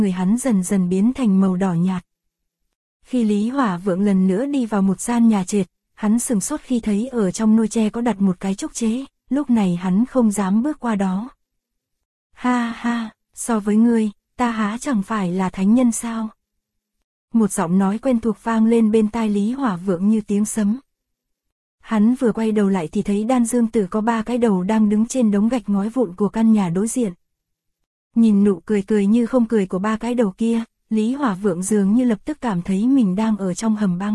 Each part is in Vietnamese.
người hắn dần dần biến thành màu đỏ nhạt. Khi Lý Hỏa Vượng lần nữa đi vào một gian nhà trệt, hắn sửng sốt khi thấy ở trong nôi tre có đặt một cái trúc chế, lúc này hắn không dám bước qua đó. Ha ha, so với ngươi, ta há chẳng phải là thánh nhân sao? Một giọng nói quen thuộc vang lên bên tai Lý Hỏa Vượng như tiếng sấm. Hắn vừa quay đầu lại thì thấy Đan Dương Tử có 3 cái đầu đang đứng trên đống gạch ngói vụn của căn nhà đối diện. Nhìn nụ cười cười như không cười của 3 cái đầu kia, Lý Hỏa Vượng dường như lập tức cảm thấy mình đang ở trong hầm băng.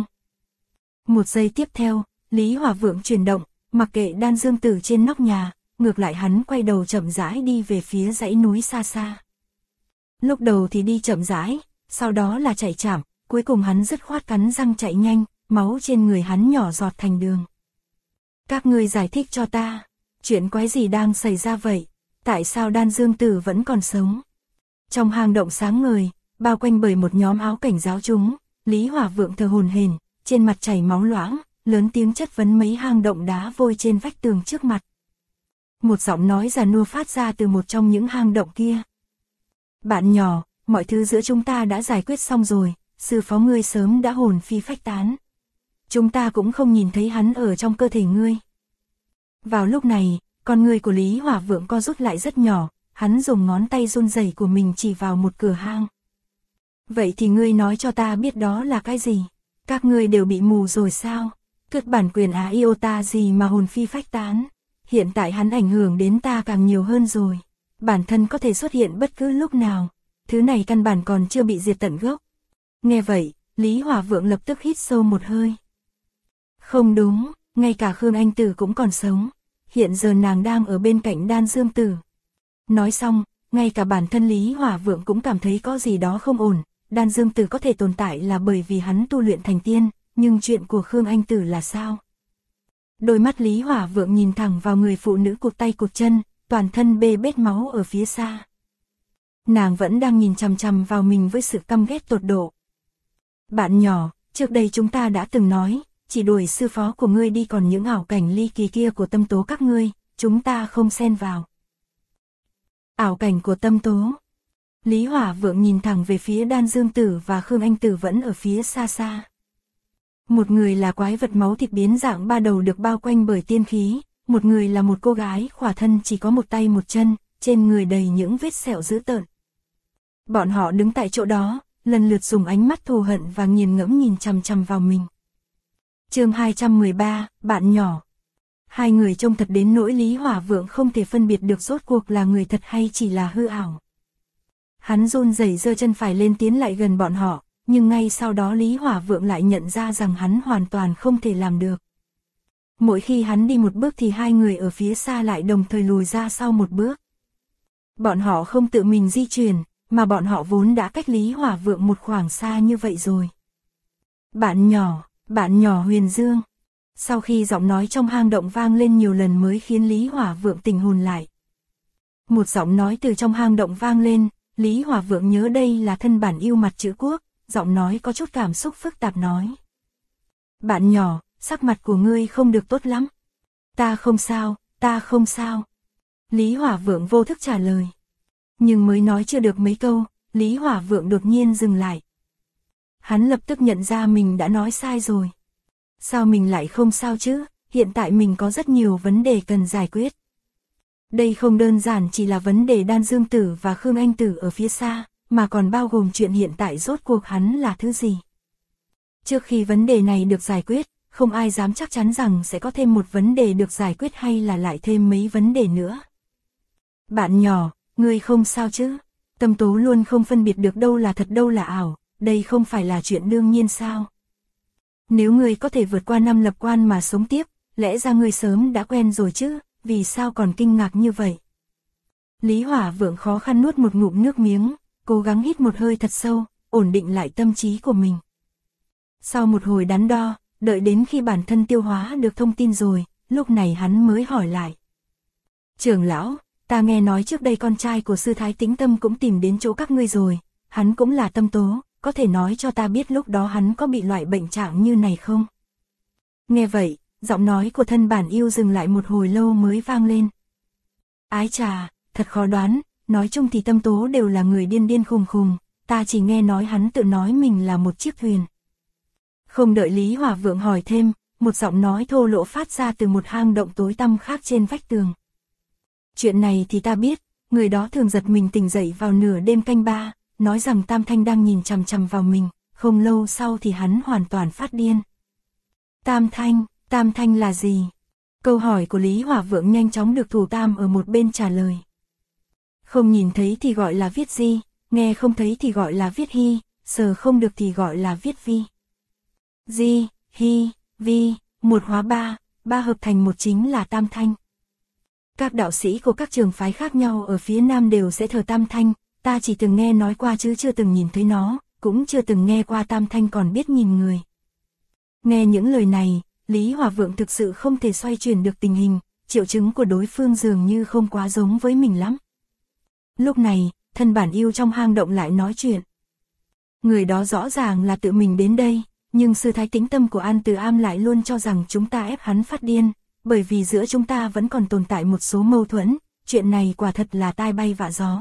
Một giây tiếp theo, Lý Hỏa Vượng chuyển động, mặc kệ Đan Dương Tử trên nóc nhà, ngược lại hắn quay đầu chậm rãi đi về phía dãy núi xa xa. Lúc đầu thì đi chậm rãi, sau đó là chạy chậm, cuối cùng hắn dứt khoát cắn răng chạy nhanh, máu trên người hắn nhỏ giọt thành đường. Các ngươi giải thích cho ta, chuyện quái gì đang xảy ra vậy? Tại sao Đan Dương Tử vẫn còn sống? Trong hang động sáng ngời, bao quanh bởi một nhóm áo cảnh giáo chúng, Lý Hỏa Vượng thở hổn hển, trên mặt chảy máu loãng, lớn tiếng chất vấn mấy hang động đá vôi trên vách tường trước mặt. Một giọng nói già nua phát ra từ một trong những hang động kia. Bạn nhỏ, mọi thứ giữa chúng ta đã giải quyết xong rồi, sư phó ngươi sớm đã hồn phi phách tán. Chúng ta cũng không nhìn thấy hắn ở trong cơ thể ngươi. Vào lúc này, con người của Lý Hỏa Vượng co rút lại rất nhỏ, hắn dùng ngón tay run rẩy của mình chỉ vào một cửa hang. Vậy thì ngươi nói cho ta biết đó là cái gì? Các ngươi đều bị mù rồi sao? Cướp bản quyền iota gì mà hồn phi phách tán? Hiện tại hắn ảnh hưởng đến ta càng nhiều hơn rồi. Bản thân có thể xuất hiện bất cứ lúc nào. Thứ này căn bản còn chưa bị diệt tận gốc. Nghe vậy, Lý Hỏa Vượng lập tức hít sâu một hơi. Không đúng, ngay cả Khương Anh Tử cũng còn sống. Hiện giờ nàng đang ở bên cạnh Đan Dương Tử. Nói xong, ngay cả bản thân Lý Hỏa Vượng cũng cảm thấy có gì đó không ổn. Đan Dương Tử có thể tồn tại là bởi vì hắn tu luyện thành tiên, nhưng chuyện của Khương Anh Tử là sao? Đôi mắt Lý Hỏa Vượng nhìn thẳng vào người phụ nữ cụt tay cụt chân, toàn thân bê bết máu ở phía xa. Nàng vẫn đang nhìn chằm chằm vào mình với sự căm ghét tột độ. Bạn nhỏ, trước đây chúng ta đã từng nói, chỉ đuổi sư phó của ngươi đi, còn những ảo cảnh ly kỳ kia của tâm tố các ngươi, chúng ta không xen vào. Ảo cảnh của tâm tố. Lý Hỏa Vượng nhìn thẳng về phía Đan Dương Tử và Khương Anh Tử vẫn ở phía xa xa. Một người là quái vật máu thịt biến dạng 3 đầu được bao quanh bởi tiên khí, một người là một cô gái khỏa thân chỉ có một tay một chân, trên người đầy những vết sẹo dữ tợn. Bọn họ đứng tại chỗ đó, lần lượt dùng ánh mắt thù hận và nghiền ngẫm nhìn chằm chằm vào mình. Chương 213, bạn nhỏ. Hai người trông thật đến nỗi Lý Hỏa Vượng không thể phân biệt được rốt cuộc là người thật hay chỉ là hư ảo. Hắn run rẩy giơ chân phải lên tiến lại gần bọn họ, nhưng ngay sau đó Lý Hỏa Vượng lại nhận ra rằng hắn hoàn toàn không thể làm được. Mỗi khi hắn đi một bước thì hai người ở phía xa lại đồng thời lùi ra sau một bước. Bọn họ không tự mình di chuyển, mà bọn họ vốn đã cách Lý Hỏa Vượng một khoảng xa như vậy rồi. Bạn nhỏ Huyền Dương. Sau khi giọng nói trong hang động vang lên nhiều lần mới khiến Lý Hỏa Vượng tỉnh hồn lại. Một giọng nói từ trong hang động vang lên, Lý Hỏa Vượng nhớ đây là thân bản yêu mặt chữ quốc, giọng nói có chút cảm xúc phức tạp nói. Bạn nhỏ, sắc mặt của ngươi không được tốt lắm. Ta không sao. Lý Hỏa Vượng vô thức trả lời. Nhưng mới nói chưa được mấy câu, Lý Hỏa Vượng đột nhiên dừng lại. Hắn lập tức nhận ra mình đã nói sai rồi. Sao mình lại không sao chứ, hiện tại mình có rất nhiều vấn đề cần giải quyết. Đây không đơn giản chỉ là vấn đề Đan Dương Tử và Khương Anh Tử ở phía xa, mà còn bao gồm chuyện hiện tại rốt cuộc hắn là thứ gì. Trước khi vấn đề này được giải quyết, không ai dám chắc chắn rằng sẽ có thêm một vấn đề được giải quyết hay là lại thêm mấy vấn đề nữa. Bạn nhỏ, ngươi không sao chứ? Tâm tố luôn không phân biệt được đâu là thật đâu là ảo, đây không phải là chuyện đương nhiên sao? Nếu ngươi có thể vượt qua 5 lập quan mà sống tiếp, lẽ ra ngươi sớm đã quen rồi chứ, vì sao còn kinh ngạc như vậy? Lý Hỏa Vượng khó khăn nuốt một ngụm nước miếng, cố gắng hít một hơi thật sâu, ổn định lại tâm trí của mình. Sau một hồi đắn đo, đợi đến khi bản thân tiêu hóa được thông tin rồi, lúc này hắn mới hỏi lại. Trưởng lão, ta nghe nói trước đây con trai của sư thái Tĩnh Tâm cũng tìm đến chỗ các ngươi rồi, hắn cũng là tâm tố, có thể nói cho ta biết lúc đó hắn có bị loại bệnh trạng như này không? Nghe vậy, giọng nói của thân bản yêu dừng lại một hồi lâu mới vang lên. Ái chà, thật khó đoán, nói chung thì tâm tố đều là người điên điên khùng khùng, ta chỉ nghe nói hắn tự nói mình là một chiếc thuyền. Không đợi Lý Hỏa Vượng hỏi thêm, một giọng nói thô lỗ phát ra từ một hang động tối tăm khác trên vách tường. Chuyện này thì ta biết, người đó thường giật mình tỉnh dậy vào nửa đêm canh ba, nói rằng Tam Thanh đang nhìn chằm chằm vào mình, không lâu sau thì hắn hoàn toàn phát điên. Tam Thanh là gì? Câu hỏi của Lý Hỏa Vượng nhanh chóng được Thủ Tam ở một bên trả lời. Không nhìn thấy thì gọi là viết di, nghe không thấy thì gọi là viết hy, sờ không được thì gọi là viết vi. Di, hy, vi, một hóa ba, ba hợp thành một chính là Tam Thanh. Các đạo sĩ của các trường phái khác nhau ở phía Nam đều sẽ thờ Tam Thanh, ta chỉ từng nghe nói qua chứ chưa từng nhìn thấy nó, cũng chưa từng nghe qua Tam Thanh còn biết nhìn người. Nghe những lời này, Lý Hỏa Vượng thực sự không thể xoay chuyển được tình hình, triệu chứng của đối phương dường như không quá giống với mình lắm. Lúc này, thân bản yêu trong hang động lại nói chuyện. Người đó rõ ràng là tự mình đến đây, nhưng sư thái tĩnh tâm của An Từ Am lại luôn cho rằng chúng ta ép hắn phát điên, bởi vì giữa chúng ta vẫn còn tồn tại một số mâu thuẫn, chuyện này quả thật là tai bay vạ gió.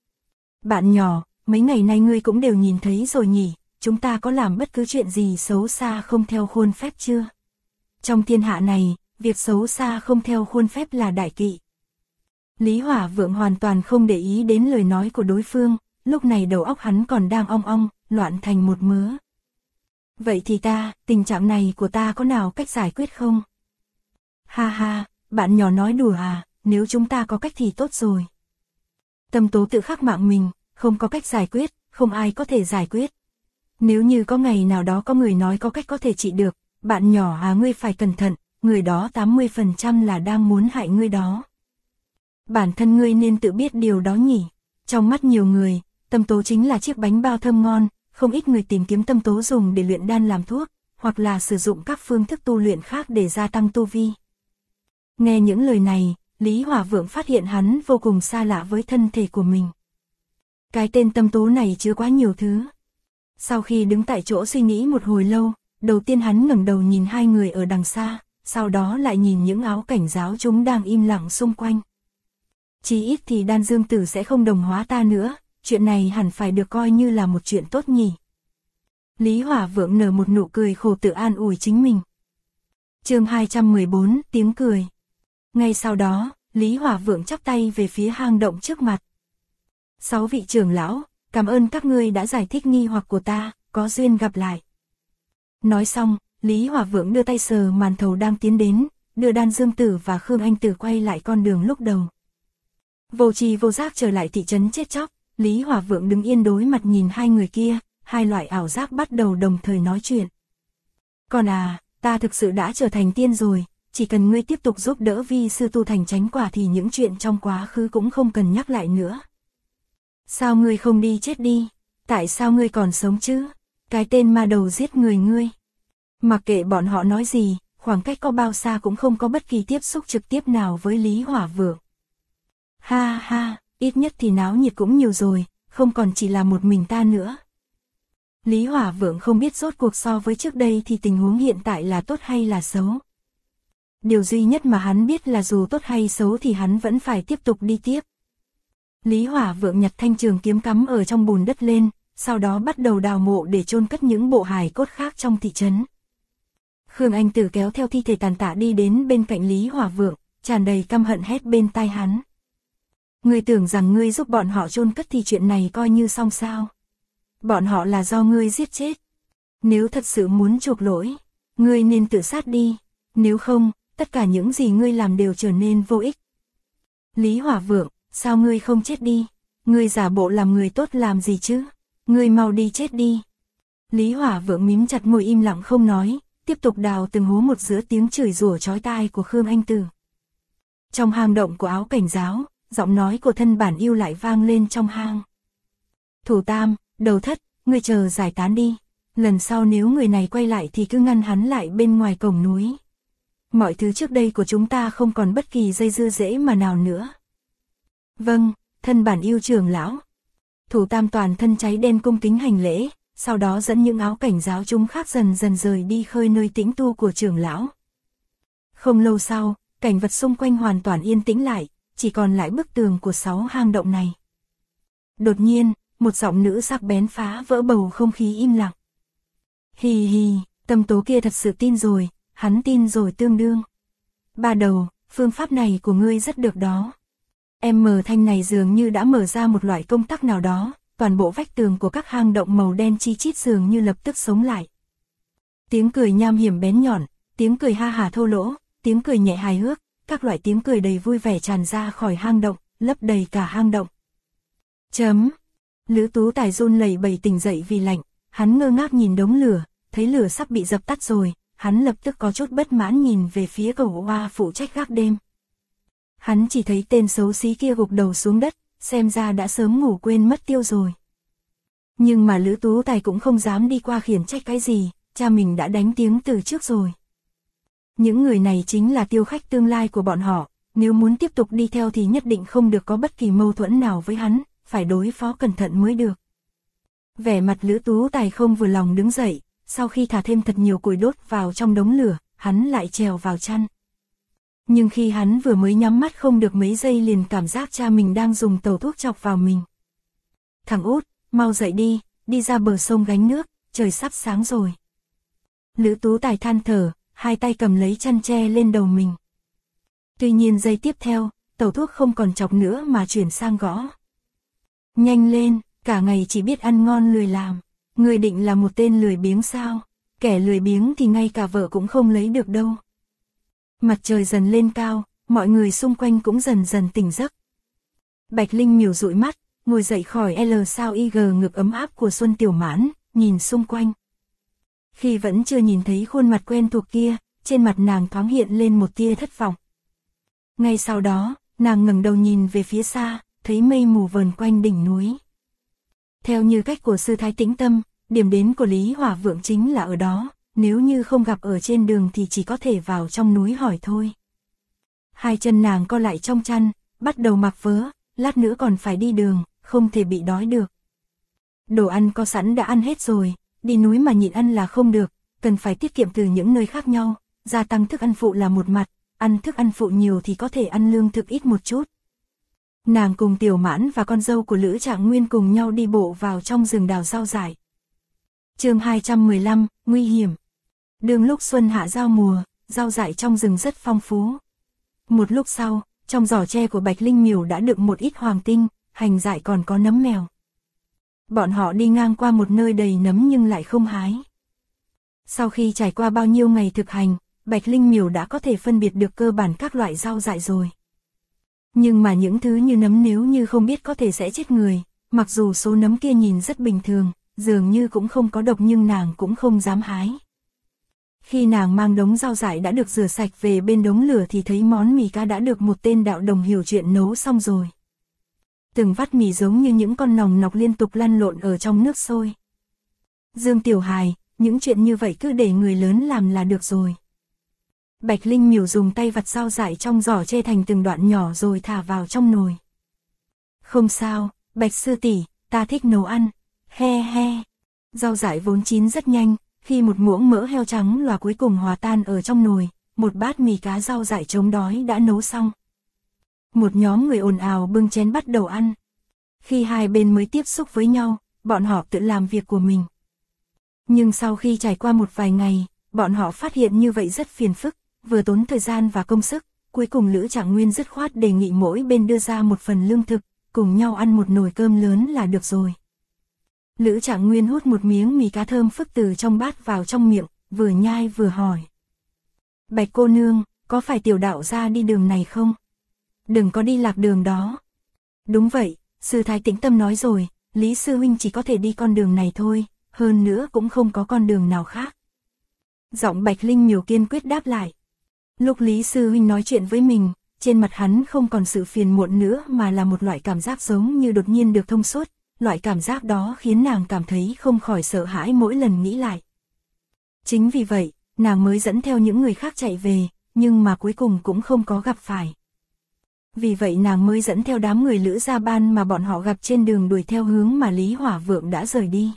Bạn nhỏ, mấy ngày nay ngươi cũng đều nhìn thấy rồi nhỉ, chúng ta có làm bất cứ chuyện gì xấu xa không theo khuôn phép chưa? Trong thiên hạ này, việc xấu xa không theo khuôn phép là đại kỵ. Lý Hỏa Vượng hoàn toàn không để ý đến lời nói của đối phương, lúc này đầu óc hắn còn đang ong ong, loạn thành một mớ. Vậy thì tình trạng này của ta có nào cách giải quyết không? Ha ha, bạn nhỏ nói đùa à, nếu chúng ta có cách thì tốt rồi. Tâm tố tự khắc mạng mình, không có cách giải quyết, không ai có thể giải quyết. Nếu như có ngày nào đó có người nói có cách có thể trị được, bạn nhỏ à ngươi phải cẩn thận, người đó 80% là đang muốn hại ngươi đó. Bản thân ngươi nên tự biết điều đó nhỉ. Trong mắt nhiều người, tâm tố chính là chiếc bánh bao thơm ngon, không ít người tìm kiếm tâm tố dùng để luyện đan làm thuốc, hoặc là sử dụng các phương thức tu luyện khác để gia tăng tu vi. Nghe những lời này, Lý Hỏa Vượng phát hiện hắn vô cùng xa lạ với thân thể của mình. Cái tên tâm tố này chứa quá nhiều thứ. Sau khi đứng tại chỗ suy nghĩ một hồi lâu, đầu tiên hắn ngẩng đầu nhìn hai người ở đằng xa, sau đó lại nhìn những áo cảnh giáo chúng đang im lặng xung quanh. Chí ít thì Đan Dương Tử sẽ không đồng hóa ta nữa, chuyện này hẳn phải được coi như là một chuyện tốt nhỉ. Lý Hỏa Vượng nở một nụ cười khổ tự an ủi chính mình. Chương 214, tiếng cười. Ngay sau đó, Lý Hỏa Vượng chắp tay về phía hang động trước mặt. 6 vị trưởng lão, cảm ơn các ngươi đã giải thích nghi hoặc của ta, có duyên gặp lại. Nói xong, Lý Hỏa Vượng đưa tay sờ màn thầu đang tiến đến, đưa Đan Dương Tử và Khương Anh Tử quay lại con đường lúc đầu. Vô tri vô giác trở lại thị trấn chết chóc, Lý Hỏa Vượng đứng yên đối mặt nhìn hai người kia, hai loại ảo giác bắt đầu đồng thời nói chuyện. Còn à, ta thực sự đã trở thành tiên rồi, chỉ cần ngươi tiếp tục giúp đỡ vi sư tu thành chánh quả thì những chuyện trong quá khứ cũng không cần nhắc lại nữa. Sao ngươi không đi chết đi? Tại sao ngươi còn sống chứ? Cái tên ma đầu giết người ngươi. Mặc kệ bọn họ nói gì, khoảng cách có bao xa cũng không có bất kỳ tiếp xúc trực tiếp nào với Lý Hỏa Vượng. Ha ha, ít nhất thì náo nhiệt cũng nhiều rồi, không còn chỉ là một mình ta nữa. Lý Hỏa Vượng không biết rốt cuộc so với trước đây thì tình huống hiện tại là tốt hay là xấu. Điều duy nhất mà hắn biết là dù tốt hay xấu thì hắn vẫn phải tiếp tục đi tiếp. Lý Hỏa Vượng nhặt thanh trường kiếm cắm ở trong bùn đất lên, sau đó bắt đầu đào mộ để chôn cất những bộ hài cốt khác trong thị trấn. Khương Anh Tử kéo theo thi thể tàn tạ đi đến bên cạnh Lý Hỏa Vượng, tràn đầy căm hận hét bên tai hắn. Ngươi tưởng rằng ngươi giúp bọn họ chôn cất thì chuyện này coi như xong sao? Bọn họ là do ngươi giết chết. Nếu thật sự muốn chuộc lỗi, ngươi nên tự sát đi, nếu không, tất cả những gì ngươi làm đều trở nên vô ích. Lý Hỏa Vượng, sao ngươi không chết đi? Ngươi giả bộ làm người tốt làm gì chứ? Ngươi mau đi chết đi. Lý Hỏa Vượng mím chặt môi im lặng không nói, tiếp tục đào từng hố một giữa tiếng chửi rủa chói tai của Khương Anh Tử. Trong hang động của áo cảnh giáo, giọng nói của thân bản yêu lại vang lên trong hang. Thủ Tam, Đầu Thất, ngươi chờ giải tán đi. Lần sau nếu người này quay lại thì cứ ngăn hắn lại bên ngoài cổng núi. Mọi thứ trước đây của chúng ta không còn bất kỳ dây dưa dễ mà nào nữa. Vâng, thân bản yêu trưởng lão. Thủ Tam toàn thân cháy đen cung kính hành lễ, sau đó dẫn những áo cảnh giáo chúng khác dần dần rời đi khơi nơi tĩnh tu của trưởng lão. Không lâu sau, cảnh vật xung quanh hoàn toàn yên tĩnh lại, chỉ còn lại bức tường của 6 hang động này. Đột nhiên, một giọng nữ sắc bén phá vỡ bầu không khí im lặng. Hì hì, Tâm Tố kia thật sự tin rồi, hắn tin rồi tương đương. Ba đầu, phương pháp này của ngươi rất được đó. Thanh này dường như đã mở ra một loại công tắc nào đó, toàn bộ vách tường của các hang động màu đen chi chít dường như lập tức sống lại. Tiếng cười nham hiểm bén nhọn, tiếng cười ha hả thô lỗ, tiếng cười nhẹ hài hước, các loại tiếng cười đầy vui vẻ tràn ra khỏi hang động, lấp đầy cả hang động. Lữ Tú Tài run lẩy bẩy tỉnh dậy vì lạnh, hắn ngơ ngác nhìn đống lửa, thấy lửa sắp bị dập tắt rồi, hắn lập tức có chút bất mãn nhìn về phía Cẩu Oa phụ trách gác đêm. Hắn chỉ thấy tên xấu xí kia gục đầu xuống đất, xem ra đã sớm ngủ quên mất tiêu rồi. Nhưng mà Lữ Tú Tài cũng không dám đi qua khiển trách cái gì, cha mình đã đánh tiếng từ trước rồi. Những người này chính là tiêu khách tương lai của bọn họ, nếu muốn tiếp tục đi theo thì nhất định không được có bất kỳ mâu thuẫn nào với hắn, phải đối phó cẩn thận mới được. Vẻ mặt Lữ Tú Tài không vừa lòng đứng dậy, sau khi thả thêm thật nhiều củi đốt vào trong đống lửa, hắn lại trèo vào chăn. Nhưng khi hắn vừa mới nhắm mắt không được mấy giây liền cảm giác cha mình đang dùng tẩu thuốc chọc vào mình. Thằng út, mau dậy đi, đi ra bờ sông gánh nước, trời sắp sáng rồi. Lữ Tú Tài than thở, hai tay cầm lấy chăn che lên đầu mình. Tuy nhiên giây tiếp theo, tẩu thuốc không còn chọc nữa mà chuyển sang gõ. Nhanh lên, cả ngày chỉ biết ăn ngon lười làm. Người định là một tên lười biếng sao? Kẻ lười biếng thì ngay cả vợ cũng không lấy được đâu. Mặt trời dần lên cao, mọi người xung quanh cũng dần dần tỉnh giấc. Bạch Linh Miểu dụi mắt, ngồi dậy khỏi L sao IG ngực ấm áp của Xuân Tiểu Mãn, nhìn xung quanh. Khi vẫn chưa nhìn thấy khuôn mặt quen thuộc kia, trên mặt nàng thoáng hiện lên một tia thất vọng. Ngay sau đó, nàng ngẩng đầu nhìn về phía xa, thấy mây mù vờn quanh đỉnh núi. Theo như cách của sư Thái Tĩnh Tâm, điểm đến của Lý Hỏa Vượng chính là ở đó, nếu như không gặp ở trên đường thì chỉ có thể vào trong núi hỏi thôi. Hai chân nàng co lại trong chăn, bắt đầu mặc vớ, lát nữa còn phải đi đường, không thể bị đói được. Đồ ăn có sẵn đã ăn hết rồi, đi núi mà nhịn ăn là không được, cần phải tiết kiệm từ những nơi khác nhau, gia tăng thức ăn phụ là một mặt, ăn thức ăn phụ nhiều thì có thể ăn lương thực ít một chút. Nàng cùng Tiểu Mãn và con dâu của Lữ Trạng Nguyên cùng nhau đi bộ vào trong rừng đào rau dại. Chương 215, nguy hiểm. Đương lúc xuân hạ giao mùa, rau dại trong rừng rất phong phú. Một lúc sau, trong giỏ tre của Bạch Linh Miểu đã đựng một ít hoàng tinh, hành dại còn có nấm mèo. Bọn họ đi ngang qua một nơi đầy nấm nhưng lại không hái. Sau khi trải qua bao nhiêu ngày thực hành, Bạch Linh Miểu đã có thể phân biệt được cơ bản các loại rau dại rồi. Nhưng mà những thứ như nấm nếu như không biết có thể sẽ chết người, mặc dù số nấm kia nhìn rất bình thường, dường như cũng không có độc nhưng nàng cũng không dám hái. Khi nàng mang đống rau dại đã được rửa sạch về bên đống lửa thì thấy món mì cá đã được một tên đạo đồng hiểu chuyện nấu xong rồi. Từng vắt mì giống như những con nòng nọc liên tục lăn lộn ở trong nước sôi. Dương Tiểu Hài, những chuyện như vậy cứ để người lớn làm là được rồi. Bạch Linh Miểu dùng tay vặt rau dại trong giỏ tre thành từng đoạn nhỏ rồi thả vào trong nồi. Không sao, Bạch sư tỷ, ta thích nấu ăn, he he. Rau dại vốn chín rất nhanh, khi một muỗng mỡ heo trắng lòa cuối cùng hòa tan ở trong nồi, một bát mì cá rau dại chống đói đã nấu xong. Một nhóm người ồn ào bưng chén bắt đầu ăn. Khi hai bên mới tiếp xúc với nhau, bọn họ tự làm việc của mình. Nhưng sau khi trải qua một vài ngày, bọn họ phát hiện như vậy rất phiền phức, vừa tốn thời gian và công sức, cuối cùng Lữ Trạng Nguyên dứt khoát đề nghị mỗi bên đưa ra một phần lương thực, cùng nhau ăn một nồi cơm lớn là được rồi. Lữ Trạng Nguyên hút một miếng mì cá thơm phức từ trong bát vào trong miệng, vừa nhai vừa hỏi. Bạch cô nương, có phải tiểu đạo gia đi đường này không? Đừng có đi lạc đường đó. Đúng vậy, sư Thái Tĩnh Tâm nói rồi, Lý sư huynh chỉ có thể đi con đường này thôi, hơn nữa cũng không có con đường nào khác. Giọng Bạch Linh Miểu kiên quyết đáp lại. Lúc Lý sư huynh nói chuyện với mình, trên mặt hắn không còn sự phiền muộn nữa mà là một loại cảm giác giống như đột nhiên được thông suốt, loại cảm giác đó khiến nàng cảm thấy không khỏi sợ hãi mỗi lần nghĩ lại. Chính vì vậy, nàng mới dẫn theo những người khác chạy về, nhưng mà cuối cùng cũng không có gặp phải. Vì vậy nàng mới dẫn theo đám người Lữ Gia Ban mà bọn họ gặp trên đường đuổi theo hướng mà Lý Hỏa Vượng đã rời đi.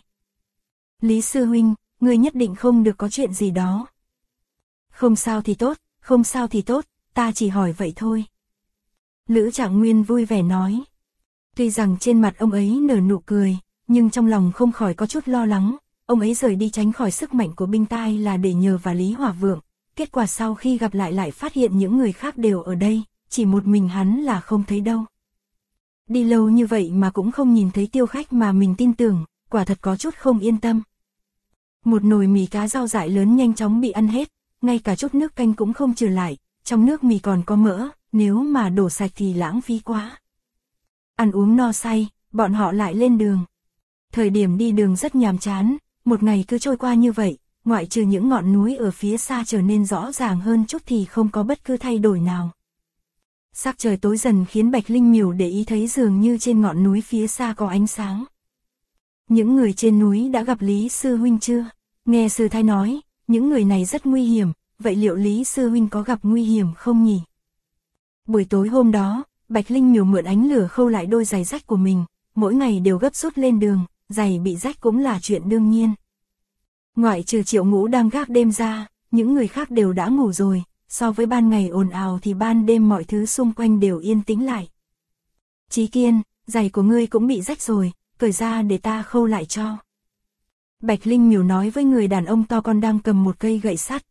Lý sư huynh, ngươi nhất định không được có chuyện gì đó. Không sao thì tốt, không sao thì tốt, ta chỉ hỏi vậy thôi. Lữ Trạng Nguyên vui vẻ nói. Tuy rằng trên mặt ông ấy nở nụ cười, nhưng trong lòng không khỏi có chút lo lắng, ông ấy rời đi tránh khỏi sức mạnh của binh tai là để nhờ vào Lý Hỏa Vượng, kết quả sau khi gặp lại phát hiện những người khác đều ở đây, chỉ một mình hắn là không thấy đâu. Đi lâu như vậy mà cũng không nhìn thấy Tiêu Khách mà mình tin tưởng, quả thật có chút không yên tâm. Một nồi mì cá rau dại lớn nhanh chóng bị ăn hết, ngay cả chút nước canh cũng không trừ lại, trong nước mì còn có mỡ, nếu mà đổ sạch thì lãng phí quá. Ăn uống no say, bọn họ lại lên đường. Thời điểm đi đường rất nhàm chán, một ngày cứ trôi qua như vậy, ngoại trừ những ngọn núi ở phía xa trở nên rõ ràng hơn chút thì không có bất cứ thay đổi nào. Sắc trời tối dần khiến Bạch Linh Miểu để ý thấy dường như trên ngọn núi phía xa có ánh sáng. Những người trên núi đã gặp Lý Sư Huynh chưa? Nghe Sư Thái nói, những người này rất nguy hiểm, vậy liệu Lý Sư Huynh có gặp nguy hiểm không nhỉ? Buổi tối hôm đó, Bạch Linh Miểu mượn ánh lửa khâu lại đôi giày rách của mình, mỗi ngày đều gấp rút lên đường, giày bị rách cũng là chuyện đương nhiên. Ngoại trừ Triệu Ngũ đang gác đêm ra, những người khác đều đã ngủ rồi, so với ban ngày ồn ào thì ban đêm mọi thứ xung quanh đều yên tĩnh lại. Chí Kiên, giày của ngươi cũng bị rách rồi, cởi ra để ta khâu lại cho. Bạch Linh Miểu nói với người đàn ông to con đang cầm một cây gậy sắt.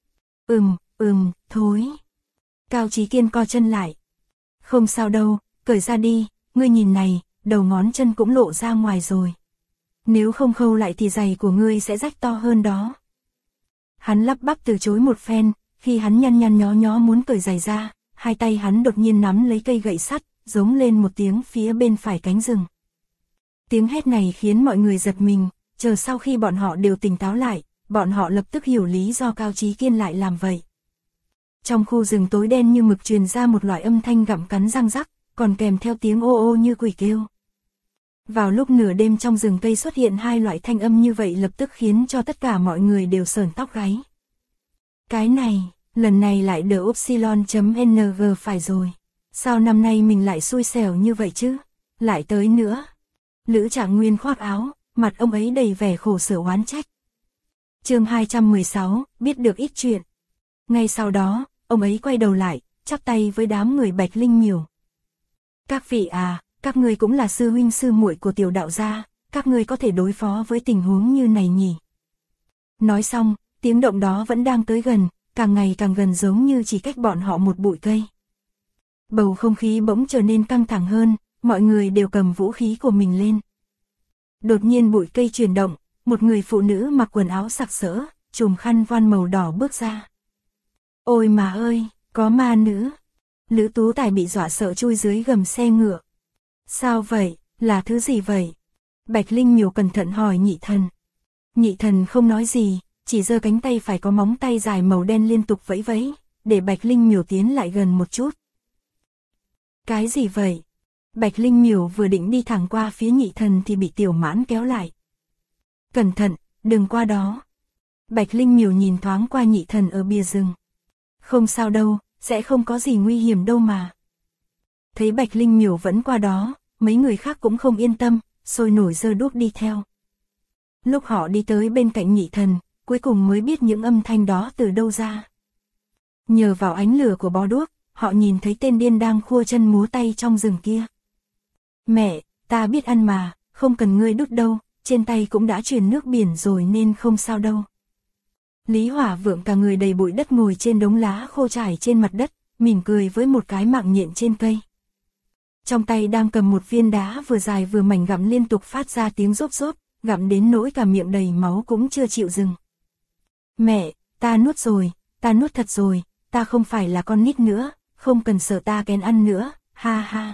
Thôi. Cao Chí Kiên co chân lại. Không sao đâu, cởi ra đi, ngươi nhìn này, đầu ngón chân cũng lộ ra ngoài rồi. Nếu không khâu lại thì giày của ngươi sẽ rách to hơn đó. Hắn lắp bắp từ chối một phen, khi hắn nhăn nhó muốn cởi giày ra, hai tay hắn đột nhiên nắm lấy cây gậy sắt, giống lên một tiếng phía bên phải cánh rừng. Tiếng hét này khiến mọi người giật mình, chờ sau khi bọn họ đều tỉnh táo lại, bọn họ lập tức hiểu lý do Cao Chí Kiên lại làm vậy. Trong khu rừng tối đen như mực truyền ra một loại âm thanh gặm cắn răng rắc, còn kèm theo tiếng ô ô như quỷ kêu. Vào lúc nửa đêm trong rừng cây xuất hiện hai loại thanh âm như vậy lập tức khiến cho tất cả mọi người đều sởn tóc gáy. Cái này, lần này lại đỡ Upsilon.ng phải rồi. Sao năm nay mình lại xui xẻo như vậy chứ? Lại tới nữa. Lữ Trạng Nguyên khoác áo, mặt ông ấy đầy vẻ khổ sở oán trách. Chương 216, biết được ít chuyện. Ngay sau đó, ông ấy quay đầu lại, chắp tay với đám người Bạch Linh Miểu. Các vị à, các ngươi cũng là sư huynh sư muội của tiểu đạo gia, các ngươi có thể đối phó với tình huống như này nhỉ? Nói xong, tiếng động đó vẫn đang tới gần, càng ngày càng gần giống như chỉ cách bọn họ một bụi cây. Bầu không khí bỗng trở nên căng thẳng hơn, mọi người đều cầm vũ khí của mình lên. Đột nhiên bụi cây chuyển động, một người phụ nữ mặc quần áo sặc sỡ, trùm khăn voan màu đỏ bước ra. Ôi mà ơi, có ma nữ. Lữ Tú Tài bị dọa sợ chui dưới gầm xe ngựa. Sao vậy, là thứ gì vậy? Bạch Linh Miểu cẩn thận hỏi Nhị Thần. Nhị Thần không nói gì, chỉ giơ cánh tay phải có móng tay dài màu đen liên tục vẫy vẫy, để Bạch Linh Miểu tiến lại gần một chút. Cái gì vậy? Bạch Linh Miểu vừa định đi thẳng qua phía Nhị Thần thì bị Tiểu Mãn kéo lại. Cẩn thận, đừng qua đó. Bạch Linh Miểu nhìn thoáng qua Nhị Thần ở bìa rừng. Không sao đâu, sẽ không có gì nguy hiểm đâu mà. Thấy Bạch Linh Miểu vẫn qua đó, mấy người khác cũng không yên tâm, sôi nổi giơ đuốc đi theo. Lúc họ đi tới bên cạnh Nhị Thần, cuối cùng mới biết những âm thanh đó từ đâu ra. Nhờ vào ánh lửa của bó đuốc, họ nhìn thấy tên điên đang khua chân múa tay trong rừng kia. Mẹ, ta biết ăn mà, không cần ngươi đút đâu, trên tay cũng đã truyền nước biển rồi nên không sao đâu. Lý Hỏa Vượng cả người đầy bụi đất ngồi trên đống lá khô trải trên mặt đất, mỉm cười với một cái mạng nhện trên cây. Trong tay đang cầm một viên đá vừa dài vừa mảnh gặm liên tục phát ra tiếng rốp rốp, gặm đến nỗi cả miệng đầy máu cũng chưa chịu dừng. Mẹ, ta nuốt rồi, ta nuốt thật rồi, ta không phải là con nít nữa, không cần sợ ta kén ăn nữa, ha ha.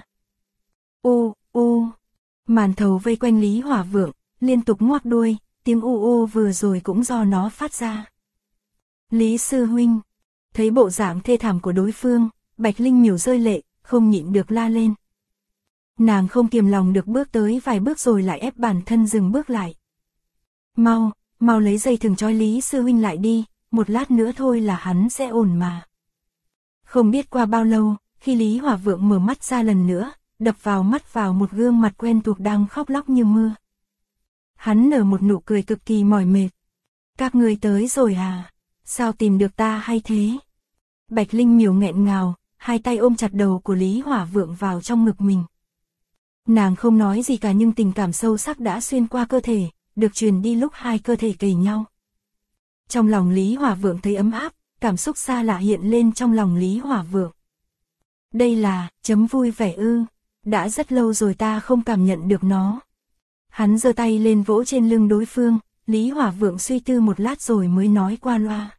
Màn thầu vây quanh Lý Hỏa Vượng, liên tục ngoác đuôi, tiếng vừa rồi cũng do nó phát ra. Lý Sư Huynh, thấy bộ dạng thê thảm của đối phương, Bạch Linh Miểu rơi lệ, không nhịn được la lên. Nàng không kiềm lòng được bước tới vài bước rồi lại ép bản thân dừng bước lại. Mau lấy dây thừng trói Lý Sư Huynh lại đi, một lát nữa thôi là hắn sẽ ổn mà. Không biết qua bao lâu, khi Lý Hỏa Vượng mở mắt ra lần nữa, đập vào mắt vào một gương mặt quen thuộc đang khóc lóc như mưa. Hắn nở một nụ cười cực kỳ mỏi mệt. Các ngươi tới rồi à? Sao tìm được ta hay thế? Bạch Linh Miểu nghẹn ngào, hai tay ôm chặt đầu của Lý Hỏa Vượng vào trong ngực mình. Nàng không nói gì cả nhưng tình cảm sâu sắc đã xuyên qua cơ thể, được truyền đi lúc hai cơ thể kề nhau. Trong lòng Lý Hỏa Vượng thấy ấm áp, cảm xúc xa lạ hiện lên trong lòng Lý Hỏa Vượng. Đây là, vui vẻ ư, đã rất lâu rồi ta không cảm nhận được nó. Hắn giơ tay lên vỗ trên lưng đối phương, Lý Hỏa Vượng suy tư một lát rồi mới nói qua loa.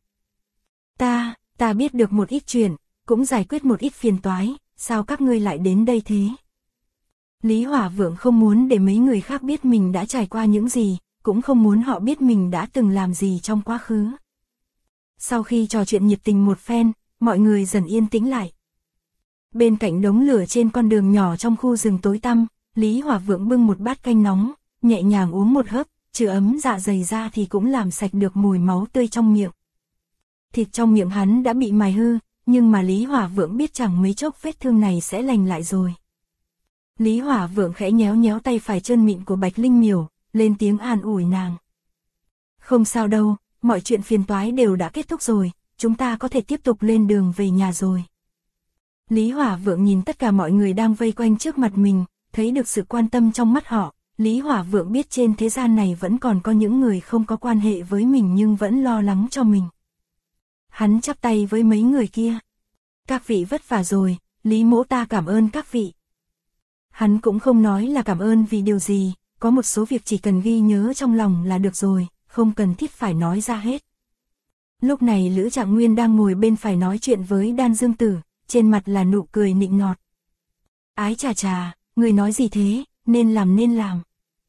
Ta biết được một ít chuyện, cũng giải quyết một ít phiền toái, sao các ngươi lại đến đây thế? Lý Hỏa Vượng không muốn để mấy người khác biết mình đã trải qua những gì, cũng không muốn họ biết mình đã từng làm gì trong quá khứ. Sau khi trò chuyện nhiệt tình một phen, mọi người dần yên tĩnh lại. Bên cạnh đống lửa trên con đường nhỏ trong khu rừng tối tăm, Lý Hỏa Vượng bưng một bát canh nóng, nhẹ nhàng uống một hớp, trừ ấm dạ dày ra thì cũng làm sạch được mùi máu tươi trong miệng. Thịt trong miệng hắn đã bị mài hư, nhưng mà Lý Hỏa Vượng biết chẳng mấy chốc vết thương này sẽ lành lại rồi. Lý Hỏa Vượng khẽ nhéo nhéo tay phải trơn mịn của Bạch Linh Miểu, lên tiếng an ủi nàng. Không sao đâu, mọi chuyện phiền toái đều đã kết thúc rồi, chúng ta có thể tiếp tục lên đường về nhà rồi. Lý Hỏa Vượng nhìn tất cả mọi người đang vây quanh trước mặt mình, thấy được sự quan tâm trong mắt họ, Lý Hỏa Vượng biết trên thế gian này vẫn còn có những người không có quan hệ với mình nhưng vẫn lo lắng cho mình. Hắn chắp tay với mấy người kia. Các vị vất vả rồi, Lý mỗ ta cảm ơn các vị. Hắn cũng không nói là cảm ơn vì điều gì, có một số việc chỉ cần ghi nhớ trong lòng là được rồi, không cần thiết phải nói ra hết. Lúc này Lữ Trạng Nguyên đang ngồi bên phải nói chuyện với Đan Dương Tử, trên mặt là nụ cười nịnh nọt. Ái chà chà, người nói gì thế, nên làm.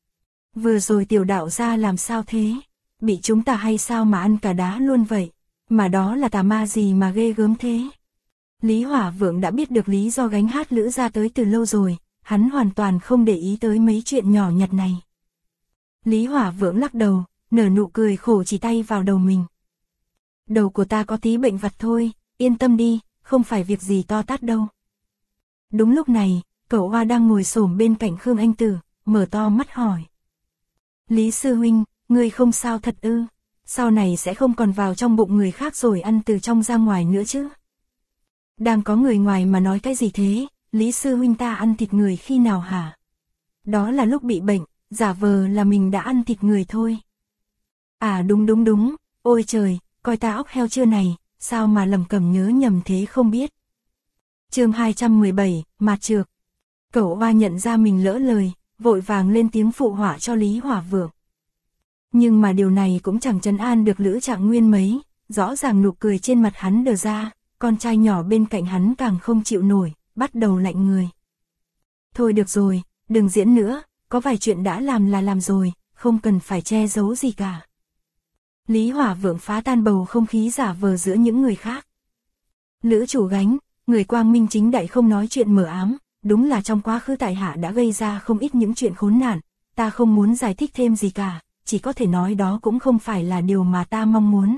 Vừa rồi tiểu đạo gia làm sao thế? Bị chúng ta hay sao mà ăn cả đá luôn vậy? Mà đó là tà ma gì mà ghê gớm thế? Lý Hỏa Vượng đã biết được lý do gánh hát Lữ gia tới từ lâu rồi, hắn hoàn toàn không để ý tới mấy chuyện nhỏ nhặt này. Lý Hỏa Vượng lắc đầu, nở nụ cười khổ chỉ tay vào đầu mình. Đầu của ta có tí bệnh vặt thôi, yên tâm đi, không phải việc gì to tát đâu. Đúng lúc này, Cẩu Hoa đang ngồi xổm bên cạnh Khương Anh Tử, mở to mắt hỏi. Lý sư huynh, ngươi không sao thật ư? Sau này sẽ không còn vào trong bụng người khác rồi ăn từ trong ra ngoài nữa chứ? Đang có người ngoài mà nói cái gì thế? Lý sư huynh ta ăn thịt người khi nào hả? Đó là lúc bị bệnh, giả vờ là mình đã ăn thịt người thôi. À đúng, ôi trời, coi ta óc heo chưa này, sao mà lầm cẩm nhớ nhầm thế không biết. Chương 217, Mạt Trược. Cẩu Hoa nhận ra mình lỡ lời, vội vàng lên tiếng phụ họa cho Lý Hỏa Vượng. Nhưng mà điều này cũng chẳng trấn an được Lữ Trạng Nguyên mấy, rõ ràng nụ cười trên mặt hắn đờ ra, con trai nhỏ bên cạnh hắn càng không chịu nổi, bắt đầu lạnh người. Thôi được rồi, đừng diễn nữa, có vài chuyện đã làm là làm rồi, không cần phải che giấu gì cả. Lý Hỏa Vượng phá tan bầu không khí giả vờ giữa những người khác. Lữ chủ gánh, người quang minh chính đại không nói chuyện mờ ám, đúng là trong quá khứ tại hạ đã gây ra không ít những chuyện khốn nạn, ta không muốn giải thích thêm gì cả, chỉ có thể nói đó cũng không phải là điều mà ta mong muốn.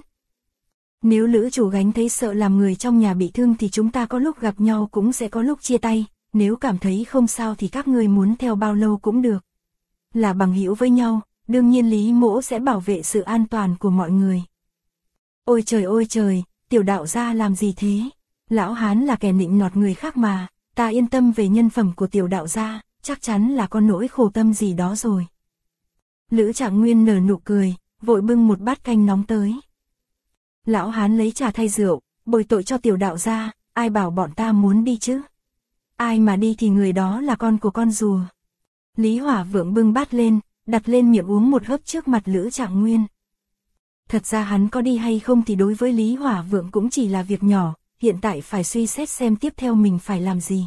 Nếu Lữ chủ gánh thấy sợ làm người trong nhà bị thương thì chúng ta có lúc gặp nhau cũng sẽ có lúc chia tay, nếu cảm thấy không sao thì các ngươi muốn theo bao lâu cũng được. Là bằng hữu với nhau, đương nhiên Lý mỗ sẽ bảo vệ sự an toàn của mọi người. Ôi trời, tiểu đạo gia làm gì thế? Lão hán là kẻ nịnh nọt người khác mà, ta yên tâm về nhân phẩm của tiểu đạo gia, chắc chắn là có nỗi khổ tâm gì đó rồi. Lữ Trạng Nguyên nở nụ cười, vội bưng một bát canh nóng tới. Lão hán lấy trà thay rượu, bồi tội cho tiểu đạo gia, ai bảo bọn ta muốn đi chứ? Ai mà đi thì người đó là con của con rùa. Lý Hỏa Vượng bưng bát lên, đặt lên miệng uống một hớp trước mặt Lữ Trạng Nguyên. Thật ra hắn có đi hay không thì đối với Lý Hỏa Vượng cũng chỉ là việc nhỏ, hiện tại phải suy xét xem tiếp theo mình phải làm gì.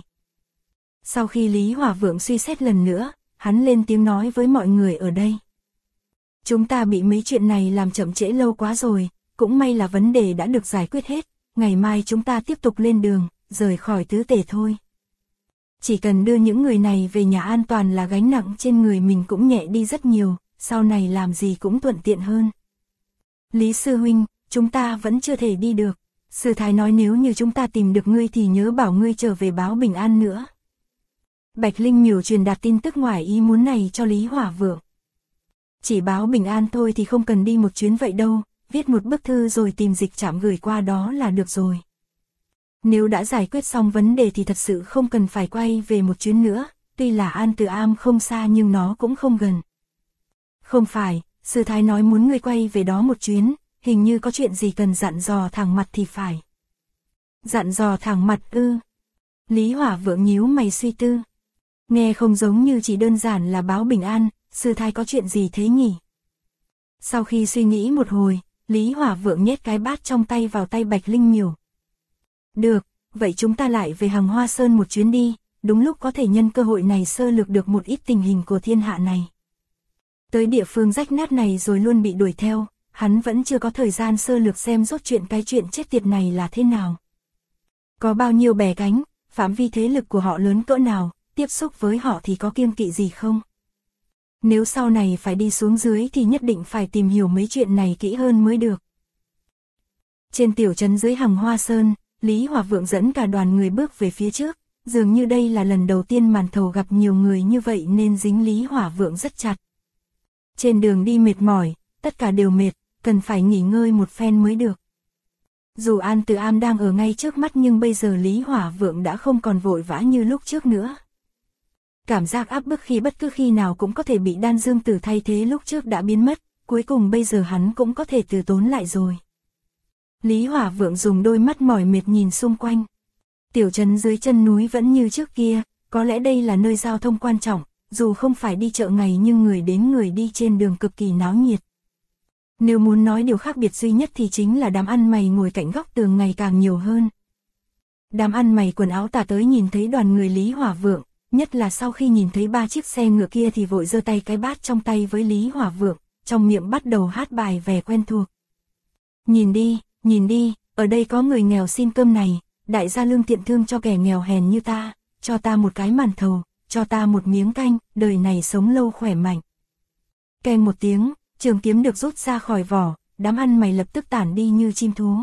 Sau khi Lý Hỏa Vượng suy xét lần nữa, hắn lên tiếng nói với mọi người ở đây. Chúng ta bị mấy chuyện này làm chậm trễ lâu quá rồi, cũng may là vấn đề đã được giải quyết hết, ngày mai chúng ta tiếp tục lên đường, rời khỏi tứ tể thôi. Chỉ cần đưa những người này về nhà an toàn là gánh nặng trên người mình cũng nhẹ đi rất nhiều, sau này làm gì cũng thuận tiện hơn. Lý sư huynh, chúng ta vẫn chưa thể đi được, sư thái nói nếu như chúng ta tìm được ngươi thì nhớ bảo ngươi trở về báo bình an nữa. Bạch Linh Miểu truyền đạt tin tức ngoài ý muốn này cho Lý Hỏa Vượng. Chỉ báo bình an thôi thì không cần đi một chuyến vậy đâu, viết một bức thư rồi tìm dịch trạm gửi qua đó là được rồi. Nếu đã giải quyết xong vấn đề thì thật sự không cần phải quay về một chuyến nữa, tuy là An Từ Am không xa nhưng nó cũng không gần. Không phải, sư thái nói muốn ngươi quay về đó một chuyến, hình như có chuyện gì cần dặn dò thẳng mặt thì phải. Dặn dò thẳng mặt ư? Lý Hỏa Vượng nhíu mày suy tư. Nghe không giống như chỉ đơn giản là báo bình an, sư thái có chuyện gì thế nhỉ? Sau khi suy nghĩ một hồi, Lý Hỏa Vượng nhét cái bát trong tay vào tay Bạch Linh Miểu. Được, vậy chúng ta lại về Hằng Hoa Sơn một chuyến đi, đúng lúc có thể nhân cơ hội này sơ lược được một ít tình hình của thiên hạ này. Tới địa phương rách nát này rồi luôn bị đuổi theo, hắn vẫn chưa có thời gian sơ lược xem rốt cái chuyện chết tiệt này là thế nào. Có bao nhiêu bè cánh, phạm vi thế lực của họ lớn cỡ nào, tiếp xúc với họ thì có kiêng kỵ gì không? Nếu sau này phải đi xuống dưới thì nhất định phải tìm hiểu mấy chuyện này kỹ hơn mới được. Trên tiểu trấn dưới Hằng Hoa Sơn, Lý Hỏa Vượng dẫn cả đoàn người bước về phía trước, dường như đây là lần đầu tiên màn thầu gặp nhiều người như vậy nên dính Lý Hỏa Vượng rất chặt. Trên đường đi mệt mỏi, tất cả đều mệt, cần phải nghỉ ngơi một phen mới được. Dù An Từ Am đang ở ngay trước mắt nhưng bây giờ Lý Hỏa Vượng đã không còn vội vã như lúc trước nữa. Cảm giác áp bức khi bất cứ khi nào cũng có thể bị Đan Dương Tử thay thế lúc trước đã biến mất, cuối cùng bây giờ hắn cũng có thể từ tốn lại rồi. Lý Hỏa Vượng dùng đôi mắt mỏi mệt nhìn xung quanh. Tiểu trấn dưới chân núi vẫn như trước kia, có lẽ đây là nơi giao thông quan trọng, dù không phải đi chợ ngày nhưng người đến người đi trên đường cực kỳ náo nhiệt. Nếu muốn nói điều khác biệt duy nhất thì chính là đám ăn mày ngồi cạnh góc tường ngày càng nhiều hơn. Đám ăn mày quần áo tả tới nhìn thấy đoàn người Lý Hỏa Vượng, nhất là sau khi nhìn thấy 3 chiếc xe ngựa kia thì vội giơ tay cái bát trong tay với Lý Hỏa Vượng, trong miệng bắt đầu hát bài vẻ quen thuộc. Nhìn đi, ở đây có người nghèo xin cơm này, đại gia lương thiện thương cho kẻ nghèo hèn như ta, cho ta một cái màn thầu, cho ta một miếng canh, đời này sống lâu khỏe mạnh. Keng một tiếng, trường kiếm được rút ra khỏi vỏ, đám ăn mày lập tức tản đi như chim thú.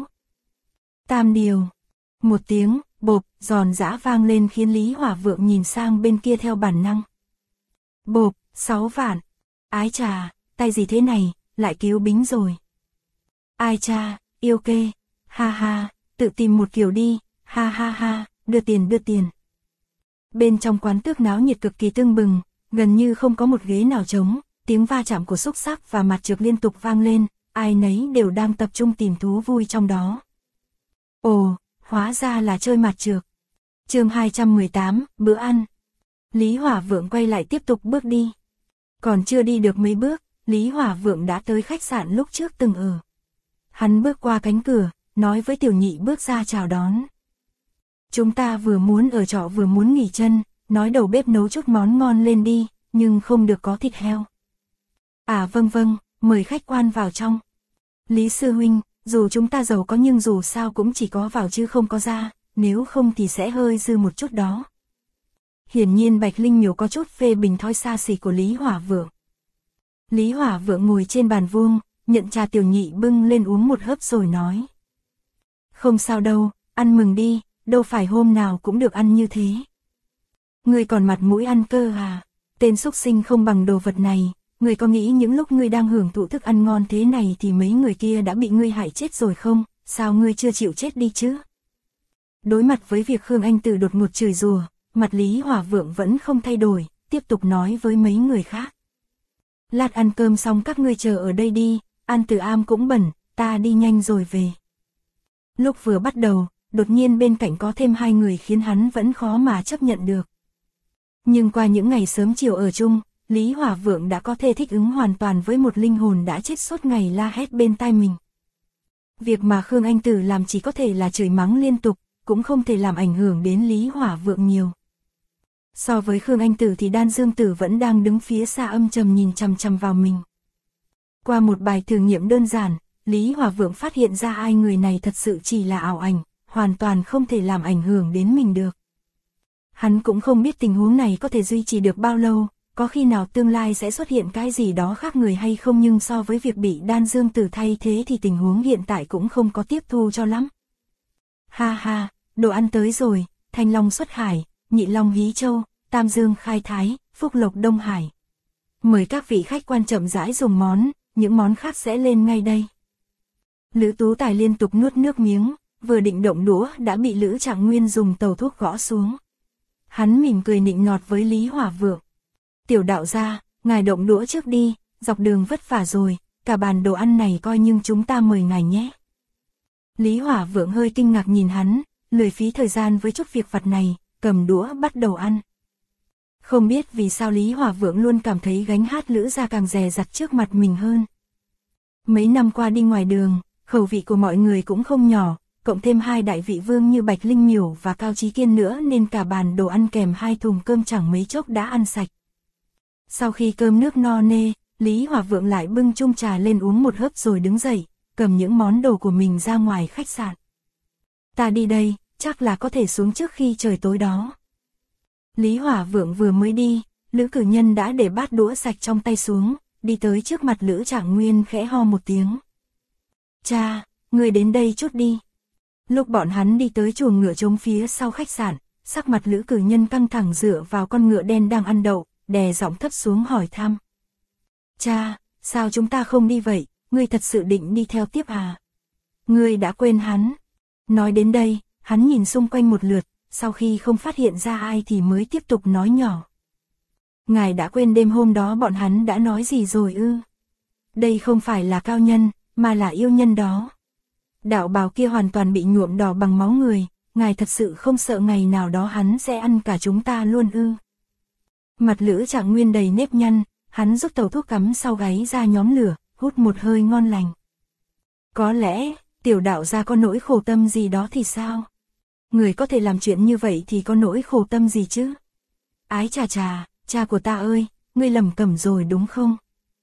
Tam điều. Một tiếng, bộp, giòn giã vang lên khiến Lý Hỏa Vượng nhìn sang bên kia theo bản năng. Bộp, 6 vạn. Ái chà, tay gì thế này, lại cứu bính rồi. Ai cha, yêu kê, ha ha, tự tìm một kiểu đi, ha ha ha, đưa tiền. Bên trong quán tước náo nhiệt cực kỳ tưng bừng, gần như không có một ghế nào trống, tiếng va chạm của xúc xắc và mặt trược liên tục vang lên, ai nấy đều đang tập trung tìm thú vui trong đó. Ồ, hóa ra là chơi mặt trược. Chương 218, bữa ăn. Lý Hỏa Vượng quay lại tiếp tục bước đi. Còn chưa đi được mấy bước, Lý Hỏa Vượng đã tới khách sạn lúc trước từng ở. Hắn bước qua cánh cửa, nói với Tiểu Nhị bước ra chào đón. Chúng ta vừa muốn ở trọ vừa muốn nghỉ chân, nói đầu bếp nấu chút món ngon lên đi, nhưng không được có thịt heo. À vâng, mời khách quan vào trong. Lý sư huynh, dù chúng ta giàu có nhưng dù sao cũng chỉ có vào chứ không có ra, nếu không thì sẽ hơi dư một chút đó. Hiển nhiên Bạch Linh Miểu có chút phê bình thói xa xỉ của Lý Hỏa Vượng. Lý Hỏa Vượng ngồi trên bàn vuông, nhận trà Tiểu Nhị bưng lên uống một hớp rồi nói. Không sao đâu, ăn mừng đi, đâu phải hôm nào cũng được ăn như thế. Ngươi còn mặt mũi ăn cơ à, tên xúc sinh không bằng đồ vật này, ngươi có nghĩ những lúc ngươi đang hưởng thụ thức ăn ngon thế này thì mấy người kia đã bị ngươi hại chết rồi không, sao ngươi chưa chịu chết đi chứ? Đối mặt với việc Khương Anh Tử đột ngột chửi rủa, mặt Lý Hỏa Vượng vẫn không thay đổi, tiếp tục nói với mấy người khác. Lát ăn cơm xong các ngươi chờ ở đây đi, An Từ Am cũng bẩn, ta đi nhanh rồi về. Lúc vừa bắt đầu, đột nhiên bên cạnh có thêm 2 người khiến hắn vẫn khó mà chấp nhận được. Nhưng qua những ngày sớm chiều ở chung, Lý Hỏa Vượng đã có thể thích ứng hoàn toàn với một linh hồn đã chết suốt ngày la hét bên tai mình. Việc mà Khương Anh Tử làm chỉ có thể là chửi mắng liên tục, cũng không thể làm ảnh hưởng đến Lý Hỏa Vượng nhiều. So với Khương Anh Tử thì Đan Dương Tử vẫn đang đứng phía xa âm trầm nhìn chằm chằm vào mình. Qua một bài thử nghiệm đơn giản, Lý Hỏa Vượng phát hiện ra ai người này thật sự chỉ là ảo ảnh, hoàn toàn không thể làm ảnh hưởng đến mình được. Hắn cũng không biết tình huống này có thể duy trì được bao lâu, có khi nào tương lai sẽ xuất hiện cái gì đó khác người hay không, nhưng so với việc bị Đan Dương Tử thay thế thì tình huống hiện tại cũng không có tiếp thu cho lắm. Ha ha, đồ ăn tới rồi, Thanh Long xuất hải, Nhị Long hí châu, Tam Dương khai thái, Phúc Lộc Đông Hải. Mời các vị khách quan chậm rãi dùng món, những món khác sẽ lên ngay đây. Lữ Tú Tài liên tục nuốt nước miếng, vừa định động đũa đã bị Lữ Trạng Nguyên dùng tàu thuốc gõ xuống. Hắn mỉm cười nịnh nọt với Lý Hỏa Vượng. Tiểu đạo gia, ngài động đũa trước đi, dọc đường vất vả rồi, cả bàn đồ ăn này coi như chúng ta mời ngài nhé. Lý Hỏa Vượng hơi kinh ngạc nhìn hắn, lười phí thời gian với chút việc vặt này, cầm đũa bắt đầu ăn. Không biết vì sao Lý Hỏa Vượng luôn cảm thấy gánh hát Lữ gia càng dè dặt trước mặt mình hơn. Mấy năm qua đi ngoài đường, khẩu vị của mọi người cũng không nhỏ, cộng thêm hai đại vị vương như Bạch Linh Miểu và Cao Chí Kiên nữa nên cả bàn đồ ăn kèm 2 thùng cơm chẳng mấy chốc đã ăn sạch. Sau khi cơm nước no nê, Lý Hỏa Vượng lại bưng chung trà lên uống một hớp rồi đứng dậy, cầm những món đồ của mình ra ngoài khách sạn. Ta đi đây, chắc là có thể xuống trước khi trời tối đó. Lý Hỏa Vượng vừa mới đi, Lữ Cử Nhân đã để bát đũa sạch trong tay xuống, đi tới trước mặt Lữ Trạng Nguyên khẽ ho một tiếng. Cha, người đến đây chút đi. Lúc bọn hắn đi tới chuồng ngựa trống phía sau khách sạn, sắc mặt Lữ Cử Nhân căng thẳng dựa vào con ngựa đen đang ăn đậu, đè giọng thấp xuống hỏi thăm. Cha, sao chúng ta không đi vậy, ngươi thật sự định đi theo tiếp à? Ngươi đã quên hắn. Nói đến đây, hắn nhìn xung quanh một lượt, sau khi không phát hiện ra ai thì mới tiếp tục nói nhỏ. Ngài đã quên đêm hôm đó bọn hắn đã nói gì rồi ư? Đây không phải là cao nhân, mà là yêu nhân đó. Đạo bào kia hoàn toàn bị nhuộm đỏ bằng máu người, ngài thật sự không sợ ngày nào đó hắn sẽ ăn cả chúng ta luôn ư? Mặt Lữ Trạng Nguyên đầy nếp nhăn, hắn rút tàu thuốc cắm sau gáy ra nhóm lửa, hút một hơi ngon lành. Có lẽ, tiểu đạo gia có nỗi khổ tâm gì đó thì sao? Người có thể làm chuyện như vậy thì có nỗi khổ tâm gì chứ? Ái chà chà, cha của ta ơi, ngươi lầm cẩm rồi đúng không?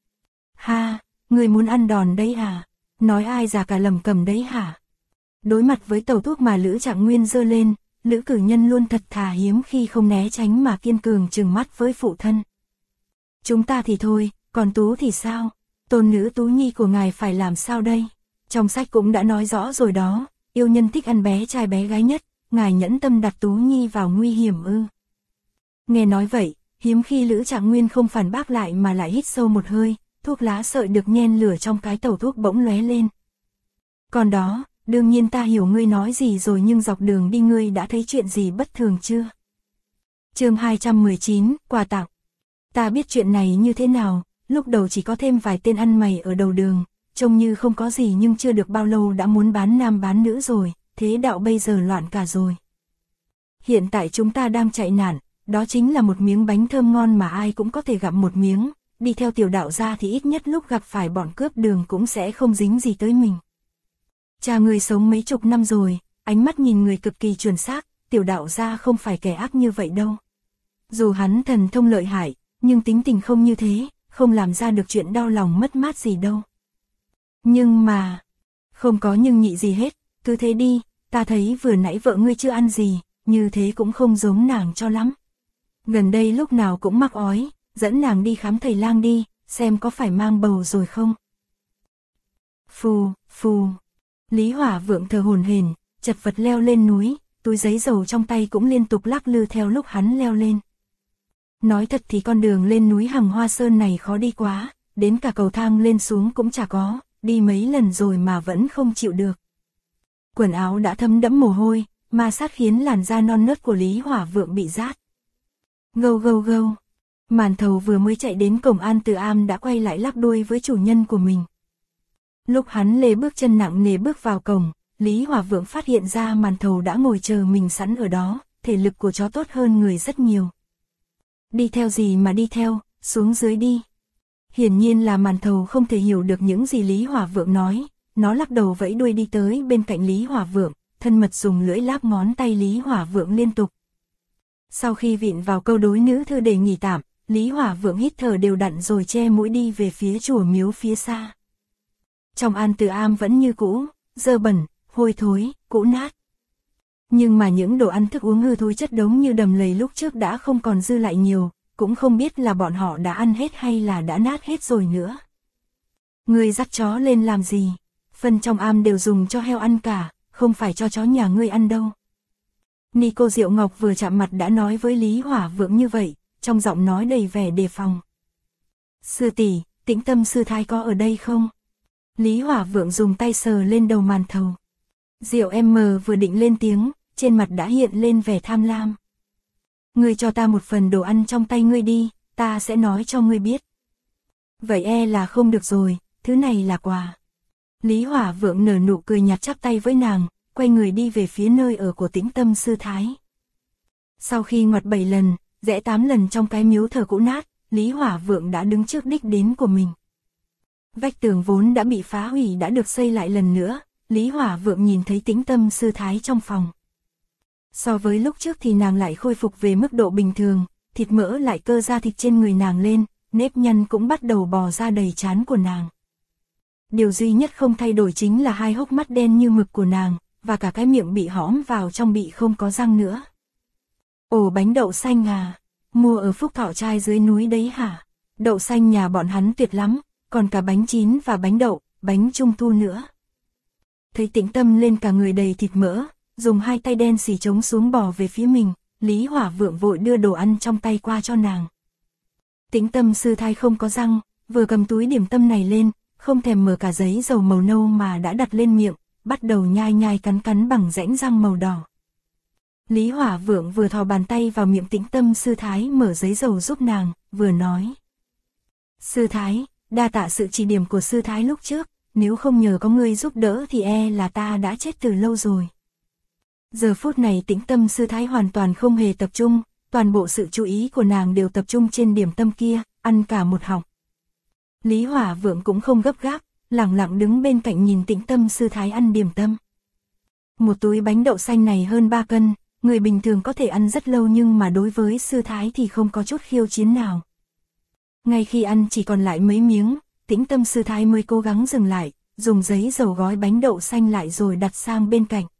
Ha, ngươi muốn ăn đòn đấy hả? Nói ai già cả lầm cẩm đấy hả? Đối mặt với tàu thuốc mà Lữ Trạng Nguyên giơ lên, Lữ Cử Nhân luôn thật thà hiếm khi không né tránh mà kiên cường trừng mắt với phụ thân. Chúng ta thì thôi, còn Tú thì sao? Tôn nữ Tú Nhi của ngài phải làm sao đây? Trong sách cũng đã nói rõ rồi đó, yêu nhân thích ăn bé trai bé gái nhất, ngài nhẫn tâm đặt Tú Nhi vào nguy hiểm ư? Nghe nói vậy, hiếm khi Lữ Trạng Nguyên không phản bác lại mà lại hít sâu một hơi, thuốc lá sợi được nhen lửa trong cái tàu thuốc bỗng lóe lên. Còn đó, đương nhiên ta hiểu ngươi nói gì rồi nhưng dọc đường đi ngươi đã thấy chuyện gì bất thường chưa? Chương 219, quà tặng. Ta biết chuyện này như thế nào, lúc đầu chỉ có thêm vài tên ăn mày ở đầu đường, trông như không có gì nhưng chưa được bao lâu đã muốn bán nam bán nữ rồi, thế đạo bây giờ loạn cả rồi. Hiện tại chúng ta đang chạy nạn, đó chính là một miếng bánh thơm ngon mà ai cũng có thể gặm một miếng, đi theo tiểu đạo gia thì ít nhất lúc gặp phải bọn cướp đường cũng sẽ không dính gì tới mình. Cha người sống mấy chục năm rồi, ánh mắt nhìn người cực kỳ chuẩn xác, tiểu đạo gia không phải kẻ ác như vậy đâu. Dù hắn thần thông lợi hại, nhưng tính tình không như thế, không làm ra được chuyện đau lòng mất mát gì đâu. Nhưng mà, không có nhưng nhị gì hết, cứ thế đi, ta thấy vừa nãy vợ ngươi chưa ăn gì, như thế cũng không giống nàng cho lắm. Gần đây lúc nào cũng mắc ói, dẫn nàng đi khám thầy lang đi, xem có phải mang bầu rồi không. Phù, phù. Lý Hỏa Vượng thở hổn hển, chật vật leo lên núi, túi giấy dầu trong tay cũng liên tục lắc lư theo lúc hắn leo lên. Nói thật thì con đường lên núi Hằng Hoa Sơn này khó đi quá, đến cả cầu thang lên xuống cũng chả có, đi mấy lần rồi mà vẫn không chịu được. Quần áo đã thấm đẫm mồ hôi, ma sát khiến làn da non nớt của Lý Hỏa Vượng bị rát. Gâu gâu gâu. Màn thầu vừa mới chạy đến cổng An Từ Am đã quay lại lắc đuôi với chủ nhân của mình. Lúc hắn lê bước chân nặng nề bước vào cổng, Lý Hỏa Vượng phát hiện ra màn thầu đã ngồi chờ mình sẵn ở đó, thể lực của chó tốt hơn người rất nhiều. Đi theo gì mà đi theo, xuống dưới đi. Hiển nhiên là màn thầu không thể hiểu được những gì Lý Hỏa Vượng nói, nó lắc đầu vẫy đuôi đi tới bên cạnh Lý Hỏa Vượng, thân mật dùng lưỡi láp ngón tay Lý Hỏa Vượng liên tục. Sau khi vịn vào câu đối nữ thư để nghỉ tạm, Lý Hỏa Vượng hít thở đều đặn rồi che mũi đi về phía chùa miếu phía xa. Trong An Từ Am vẫn như cũ, dơ bẩn, hôi thối, cũ nát. Nhưng mà những đồ ăn thức uống hư thối chất đống như đầm lầy lúc trước đã không còn dư lại nhiều, cũng không biết là bọn họ đã ăn hết hay là đã nát hết rồi nữa. Ngươi dắt chó lên làm gì? Phân trong am đều dùng cho heo ăn cả, không phải cho chó nhà ngươi ăn đâu. Nico Diệu Ngọc vừa chạm mặt đã nói với Lý Hỏa Vượng như vậy, trong giọng nói đầy vẻ đề phòng. Sư tỷ, Tĩnh Tâm sư thái có ở đây không? Lý Hỏa Vượng dùng tay sờ lên đầu màn thầu. Diệu em mờ vừa định lên tiếng, trên mặt đã hiện lên vẻ tham lam. Ngươi cho ta một phần đồ ăn trong tay ngươi đi, ta sẽ nói cho ngươi biết. Vậy e là không được rồi, thứ này là quà. Lý Hỏa Vượng nở nụ cười nhạt chắp tay với nàng, quay người đi về phía nơi ở của Tĩnh Tâm sư thái. Sau khi ngoặt 7 lần, rẽ 8 lần trong cái miếu thờ cũ nát, Lý Hỏa Vượng đã đứng trước đích đến của mình. Vách tường vốn đã bị phá hủy đã được xây lại lần nữa, Lý Hỏa Vượng nhìn thấy Tĩnh Tâm sư thái trong phòng. So với lúc trước thì nàng lại khôi phục về mức độ bình thường, thịt mỡ lại cơ da thịt trên người nàng lên, nếp nhăn cũng bắt đầu bò ra đầy trán của nàng. Điều duy nhất không thay đổi chính là hai hốc mắt đen như mực của nàng, và cả cái miệng bị hõm vào trong bị không có răng nữa. Ồ, bánh đậu xanh à, mua ở Phúc Thọ Trai dưới núi đấy hả? Đậu xanh nhà bọn hắn tuyệt lắm, còn cả bánh chín và bánh đậu, bánh trung thu nữa. Thấy Tĩnh Tâm lên cả người đầy thịt mỡ, dùng hai tay đen xì chống xuống bò về phía mình, Lý Hỏa Vượng vội đưa đồ ăn trong tay qua cho nàng. Tĩnh Tâm sư thái không có răng, vừa cầm túi điểm tâm này lên, không thèm mở cả giấy dầu màu nâu mà đã đặt lên miệng, bắt đầu nhai nhai cắn cắn bằng rãnh răng màu đỏ. Lý Hỏa Vượng vừa thò bàn tay vào miệng Tĩnh Tâm sư thái mở giấy dầu giúp nàng, vừa nói. Sư thái, đa tạ sự chỉ điểm của sư thái lúc trước, nếu không nhờ có ngươi giúp đỡ thì e là ta đã chết từ lâu rồi. Giờ phút này Tĩnh Tâm sư thái hoàn toàn không hề tập trung, toàn bộ sự chú ý của nàng đều tập trung trên điểm tâm kia, ăn cả một họng. Lý Hỏa Vượng cũng không gấp gáp, lặng lặng đứng bên cạnh nhìn Tĩnh Tâm sư thái ăn điểm tâm. Một túi bánh đậu xanh này hơn 3 cân, người bình thường có thể ăn rất lâu nhưng mà đối với sư thái thì không có chút khiêu chiến nào. Ngay khi ăn chỉ còn lại mấy miếng, Tĩnh Tâm sư thái mới cố gắng dừng lại, dùng giấy dầu gói bánh đậu xanh lại rồi đặt sang bên cạnh.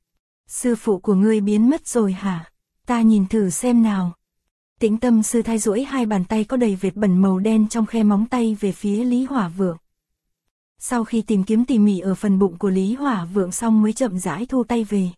Sư phụ của ngươi biến mất rồi hả? Ta nhìn thử xem nào. Tĩnh Tâm sư thái duỗi hai bàn tay có đầy vệt bẩn màu đen trong khe móng tay về phía Lý Hỏa Vượng. Sau khi tìm kiếm tỉ mỉ ở phần bụng của Lý Hỏa Vượng xong mới chậm rãi thu tay về.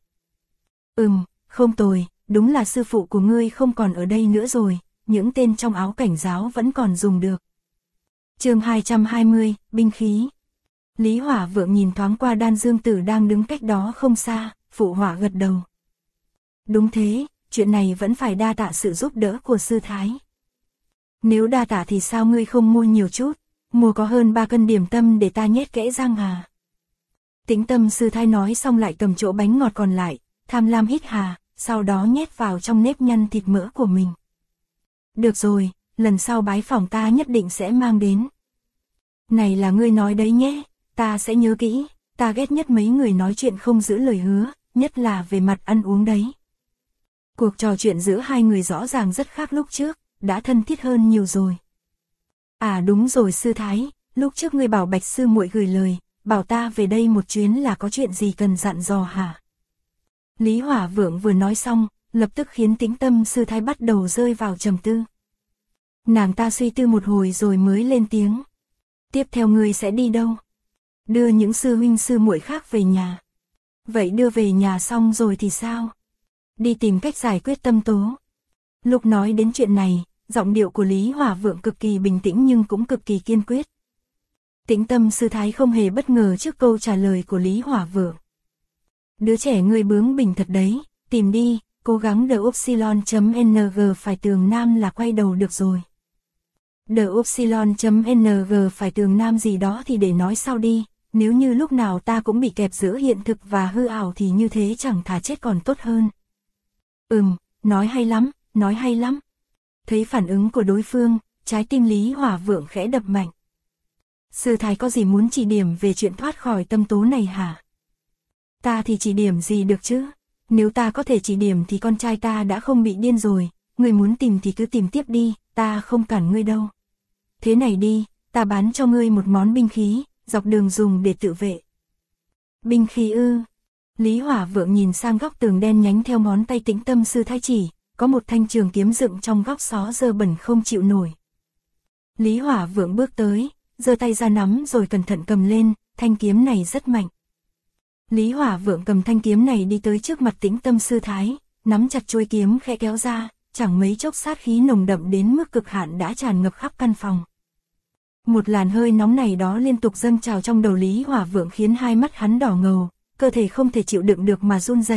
Không tồi, đúng là sư phụ của ngươi không còn ở đây nữa rồi, những tên trong áo cảnh giáo vẫn còn dùng được. Chương 220, binh khí. Lý Hỏa Vượng nhìn thoáng qua Đan Dương Tử đang đứng cách đó không xa, phụ họa gật đầu. Đúng thế, chuyện này vẫn phải đa tạ sự giúp đỡ của sư thái. Nếu đa tạ thì sao ngươi không mua nhiều chút, mua có hơn 3 cân điểm tâm để ta nhét kẽ răng à? Tĩnh Tâm sư thái nói xong lại cầm chỗ bánh ngọt còn lại, tham lam hít hà, sau đó nhét vào trong nếp nhăn thịt mỡ của mình. Được rồi, lần sau bái phỏng ta nhất định sẽ mang đến. Này là ngươi nói đấy nhé, ta sẽ nhớ kỹ, ta ghét nhất mấy người nói chuyện không giữ lời hứa, nhất là về mặt ăn uống đấy. Cuộc trò chuyện giữa hai người rõ ràng rất khác lúc trước, đã thân thiết hơn nhiều rồi. À đúng rồi sư thái, lúc trước ngươi bảo Bạch sư muội gửi lời, bảo ta về đây một chuyến là có chuyện gì cần dặn dò hả? Lý Hỏa Vượng vừa nói xong, lập tức khiến Tĩnh Tâm sư thái bắt đầu rơi vào trầm tư. Nàng ta suy tư một hồi rồi mới lên tiếng. Tiếp theo ngươi sẽ đi đâu? Đưa những sư huynh sư muội khác về nhà. Vậy đưa về nhà xong rồi thì sao? Đi tìm cách giải quyết tâm tố. Lúc nói đến chuyện này, giọng điệu của Lý Hỏa Vượng cực kỳ bình tĩnh nhưng cũng cực kỳ kiên quyết. Tĩnh Tâm sư thái không hề bất ngờ trước câu trả lời của Lý Hỏa Vượng. Đứa trẻ ngươi bướng bỉnh thật đấy, tìm đi, cố gắng đờ upsilon.ng phải tường nam là quay đầu được rồi. Đờ upsilon.ng phải tường nam gì đó thì để nói sau đi, nếu như lúc nào ta cũng bị kẹp giữa hiện thực và hư ảo thì như thế chẳng thà chết còn tốt hơn. Nói hay lắm, nói hay lắm. Thấy phản ứng của đối phương, trái tim Lý Hỏa Vượng khẽ đập mạnh. Sư thái có gì muốn chỉ điểm về chuyện thoát khỏi tâm tố này hả? Ta thì chỉ điểm gì được chứ? Nếu ta có thể chỉ điểm thì con trai ta đã không bị điên rồi, ngươi muốn tìm thì cứ tìm tiếp đi, ta không cản ngươi đâu. Thế này đi, ta bán cho ngươi một món binh khí, dọc đường dùng để tự vệ. Binh khí ư? Lý Hỏa Vượng nhìn sang góc tường đen nhánh theo ngón tay Tĩnh Tâm sư thái chỉ, có một thanh trường kiếm dựng trong góc xó dơ bẩn không chịu nổi. Lý Hỏa Vượng bước tới, giơ tay ra nắm rồi cẩn thận cầm lên, thanh kiếm này rất mạnh. Lý Hỏa Vượng cầm thanh kiếm này đi tới trước mặt Tĩnh Tâm sư thái, nắm chặt chuôi kiếm khẽ kéo ra, chẳng mấy chốc sát khí nồng đậm đến mức cực hạn đã tràn ngập khắp căn phòng. Một làn hơi nóng này đó liên tục dâng trào trong đầu Lý Hỏa Vượng khiến hai mắt hắn đỏ ngầu, cơ thể không thể chịu đựng được mà run rẩy,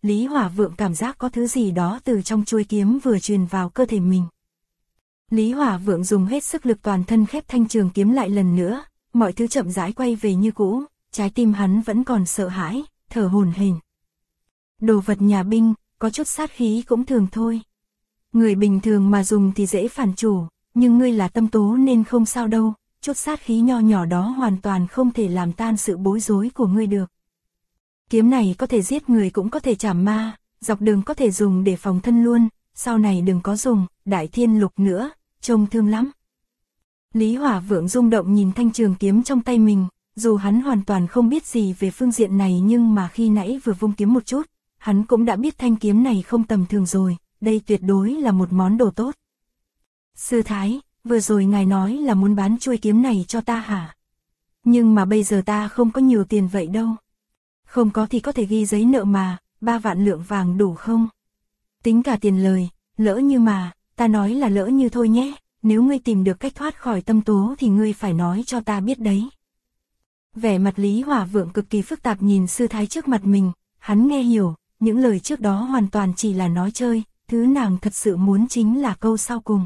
Lý Hỏa Vượng cảm giác có thứ gì đó từ trong chuôi kiếm vừa truyền vào cơ thể mình. Lý Hỏa Vượng dùng hết sức lực toàn thân khép thanh trường kiếm lại lần nữa, mọi thứ chậm rãi quay về như cũ, trái tim hắn vẫn còn sợ hãi, thở hổn hển. Đồ vật nhà binh, có chút sát khí cũng thường thôi. Người bình thường mà dùng thì dễ phản chủ, nhưng ngươi là tâm tố nên không sao đâu, chút sát khí nho nhỏ đó hoàn toàn không thể làm tan sự bối rối của ngươi được. Kiếm này có thể giết người cũng có thể chảm ma, dọc đường có thể dùng để phòng thân luôn, sau này đừng có dùng, Đại Thiên Lục nữa, trông thương lắm. Lý Hỏa Vượng rung động nhìn thanh trường kiếm trong tay mình, dù hắn hoàn toàn không biết gì về phương diện này nhưng mà khi nãy vừa vung kiếm một chút, hắn cũng đã biết thanh kiếm này không tầm thường rồi, đây tuyệt đối là một món đồ tốt. Sư Thái, vừa rồi ngài nói là muốn bán chuôi kiếm này cho ta hả? Nhưng mà bây giờ ta không có nhiều tiền vậy đâu. Không có thì có thể ghi giấy nợ mà, 3 vạn lượng vàng đủ không? Tính cả tiền lời, lỡ như mà, ta nói là lỡ như thôi nhé, nếu ngươi tìm được cách thoát khỏi tâm tố thì ngươi phải nói cho ta biết đấy. Vẻ mặt Lý Hỏa Vượng cực kỳ phức tạp nhìn sư thái trước mặt mình, hắn nghe hiểu, những lời trước đó hoàn toàn chỉ là nói chơi, thứ nàng thật sự muốn chính là câu sau cùng.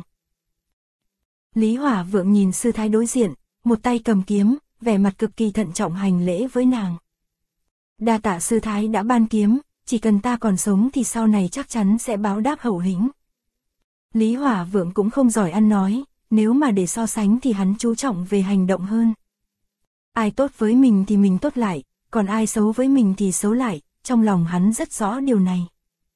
Lý Hỏa Vượng nhìn sư thái đối diện, một tay cầm kiếm, vẻ mặt cực kỳ thận trọng hành lễ với nàng. Đa tạ sư thái đã ban kiếm, chỉ cần ta còn sống thì sau này chắc chắn sẽ báo đáp hậu hĩnh. Lý Hỏa Vượng cũng không giỏi ăn nói, nếu mà để so sánh thì hắn chú trọng về hành động hơn. Ai tốt với mình thì mình tốt lại, còn ai xấu với mình thì xấu lại, trong lòng hắn rất rõ điều này.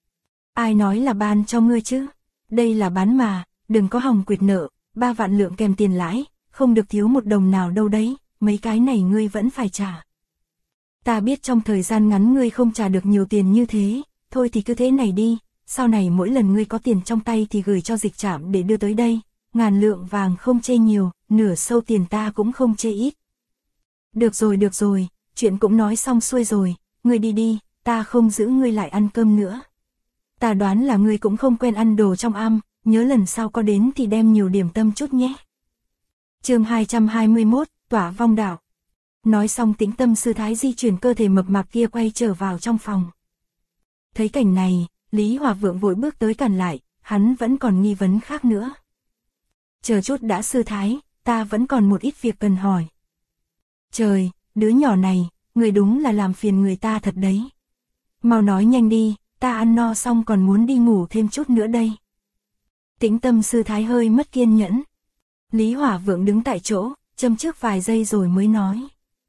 Ai nói là ban cho ngươi chứ? Đây là bán mà, đừng có hòng quyệt nợ, 3 vạn lượng kèm tiền lãi, không được thiếu một đồng nào đâu đấy, mấy cái này ngươi vẫn phải trả. Ta biết trong thời gian ngắn ngươi không trả được nhiều tiền như thế, thôi thì cứ thế này đi, sau này mỗi lần ngươi có tiền trong tay thì gửi cho dịch trạm để đưa tới đây, 1000 lượng vàng không chê nhiều, nửa sâu tiền ta cũng không chê ít. Được rồi, chuyện cũng nói xong xuôi rồi, ngươi đi đi, ta không giữ ngươi lại ăn cơm nữa. Ta đoán là ngươi cũng không quen ăn đồ trong am, nhớ lần sau có đến thì đem nhiều điểm tâm chút nhé. Chương 221, Tỏa Vong Đảo. Nói xong Tĩnh Tâm sư thái di chuyển cơ thể mập mạp kia quay trở vào trong phòng. Thấy cảnh này, Lý Hỏa Vượng vội bước tới cản lại, hắn vẫn còn nghi vấn khác nữa. Chờ chút đã sư thái, ta vẫn còn một ít việc cần hỏi. Trời, đứa nhỏ này, người đúng là làm phiền người ta thật đấy. Mau nói nhanh đi, ta ăn no xong còn muốn đi ngủ thêm chút nữa đây. Tĩnh Tâm sư thái hơi mất kiên nhẫn. Lý Hỏa Vượng đứng tại chỗ, châm trước vài giây rồi mới nói.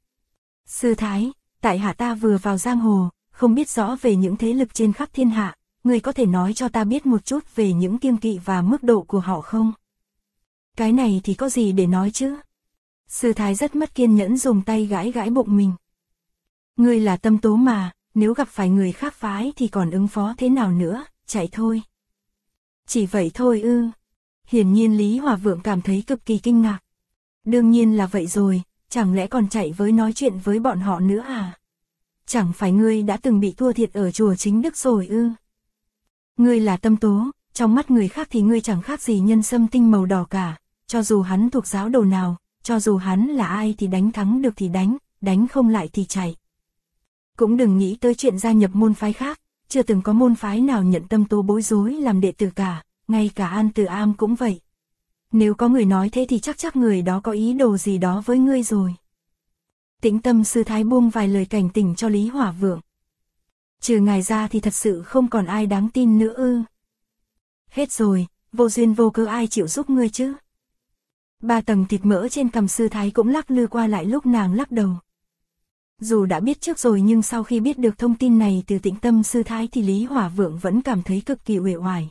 Sư thái, tại hạ ta vừa vào giang hồ, không biết rõ về những thế lực trên khắp thiên hạ, người có thể nói cho ta biết một chút về những kiêng kỵ và mức độ của họ không? Cái này thì có gì để nói chứ? Sư thái rất mất kiên nhẫn dùng tay gãi gãi bụng mình. Ngươi là tâm tố mà, nếu gặp phải người khác phái thì còn ứng phó thế nào nữa, chạy thôi. Chỉ vậy thôi ư? Hiển nhiên Lý Hỏa Vượng cảm thấy cực kỳ kinh ngạc. Đương nhiên là vậy rồi, chẳng lẽ còn chạy với nói chuyện với bọn họ nữa à? Chẳng phải ngươi đã từng bị thua thiệt ở chùa Chính Đức rồi ư? Ngươi là tâm tố, trong mắt người khác thì ngươi chẳng khác gì nhân sâm tinh màu đỏ cả, cho dù hắn thuộc giáo đồ nào, cho dù hắn là ai thì đánh thắng được thì đánh không lại thì chạy. Cũng đừng nghĩ tới chuyện gia nhập môn phái khác, chưa từng có môn phái nào nhận tâm tố bối rối làm đệ tử cả, ngay cả An Từ Am cũng vậy. Nếu có người nói thế thì chắc người đó có ý đồ gì đó với ngươi rồi. Tĩnh Tâm sư thái buông vài lời cảnh tỉnh cho Lý Hỏa Vượng. Trừ ngài ra thì thật sự không còn ai đáng tin nữa ư? Hết rồi, vô duyên vô cớ ai chịu giúp ngươi chứ? 3 tầng thịt mỡ trên cằm sư thái cũng lắc lư qua lại lúc nàng lắc đầu. Dù đã biết trước rồi nhưng sau khi biết được thông tin này từ Tĩnh Tâm sư thái thì Lý Hỏa Vượng vẫn cảm thấy cực kỳ uể oải.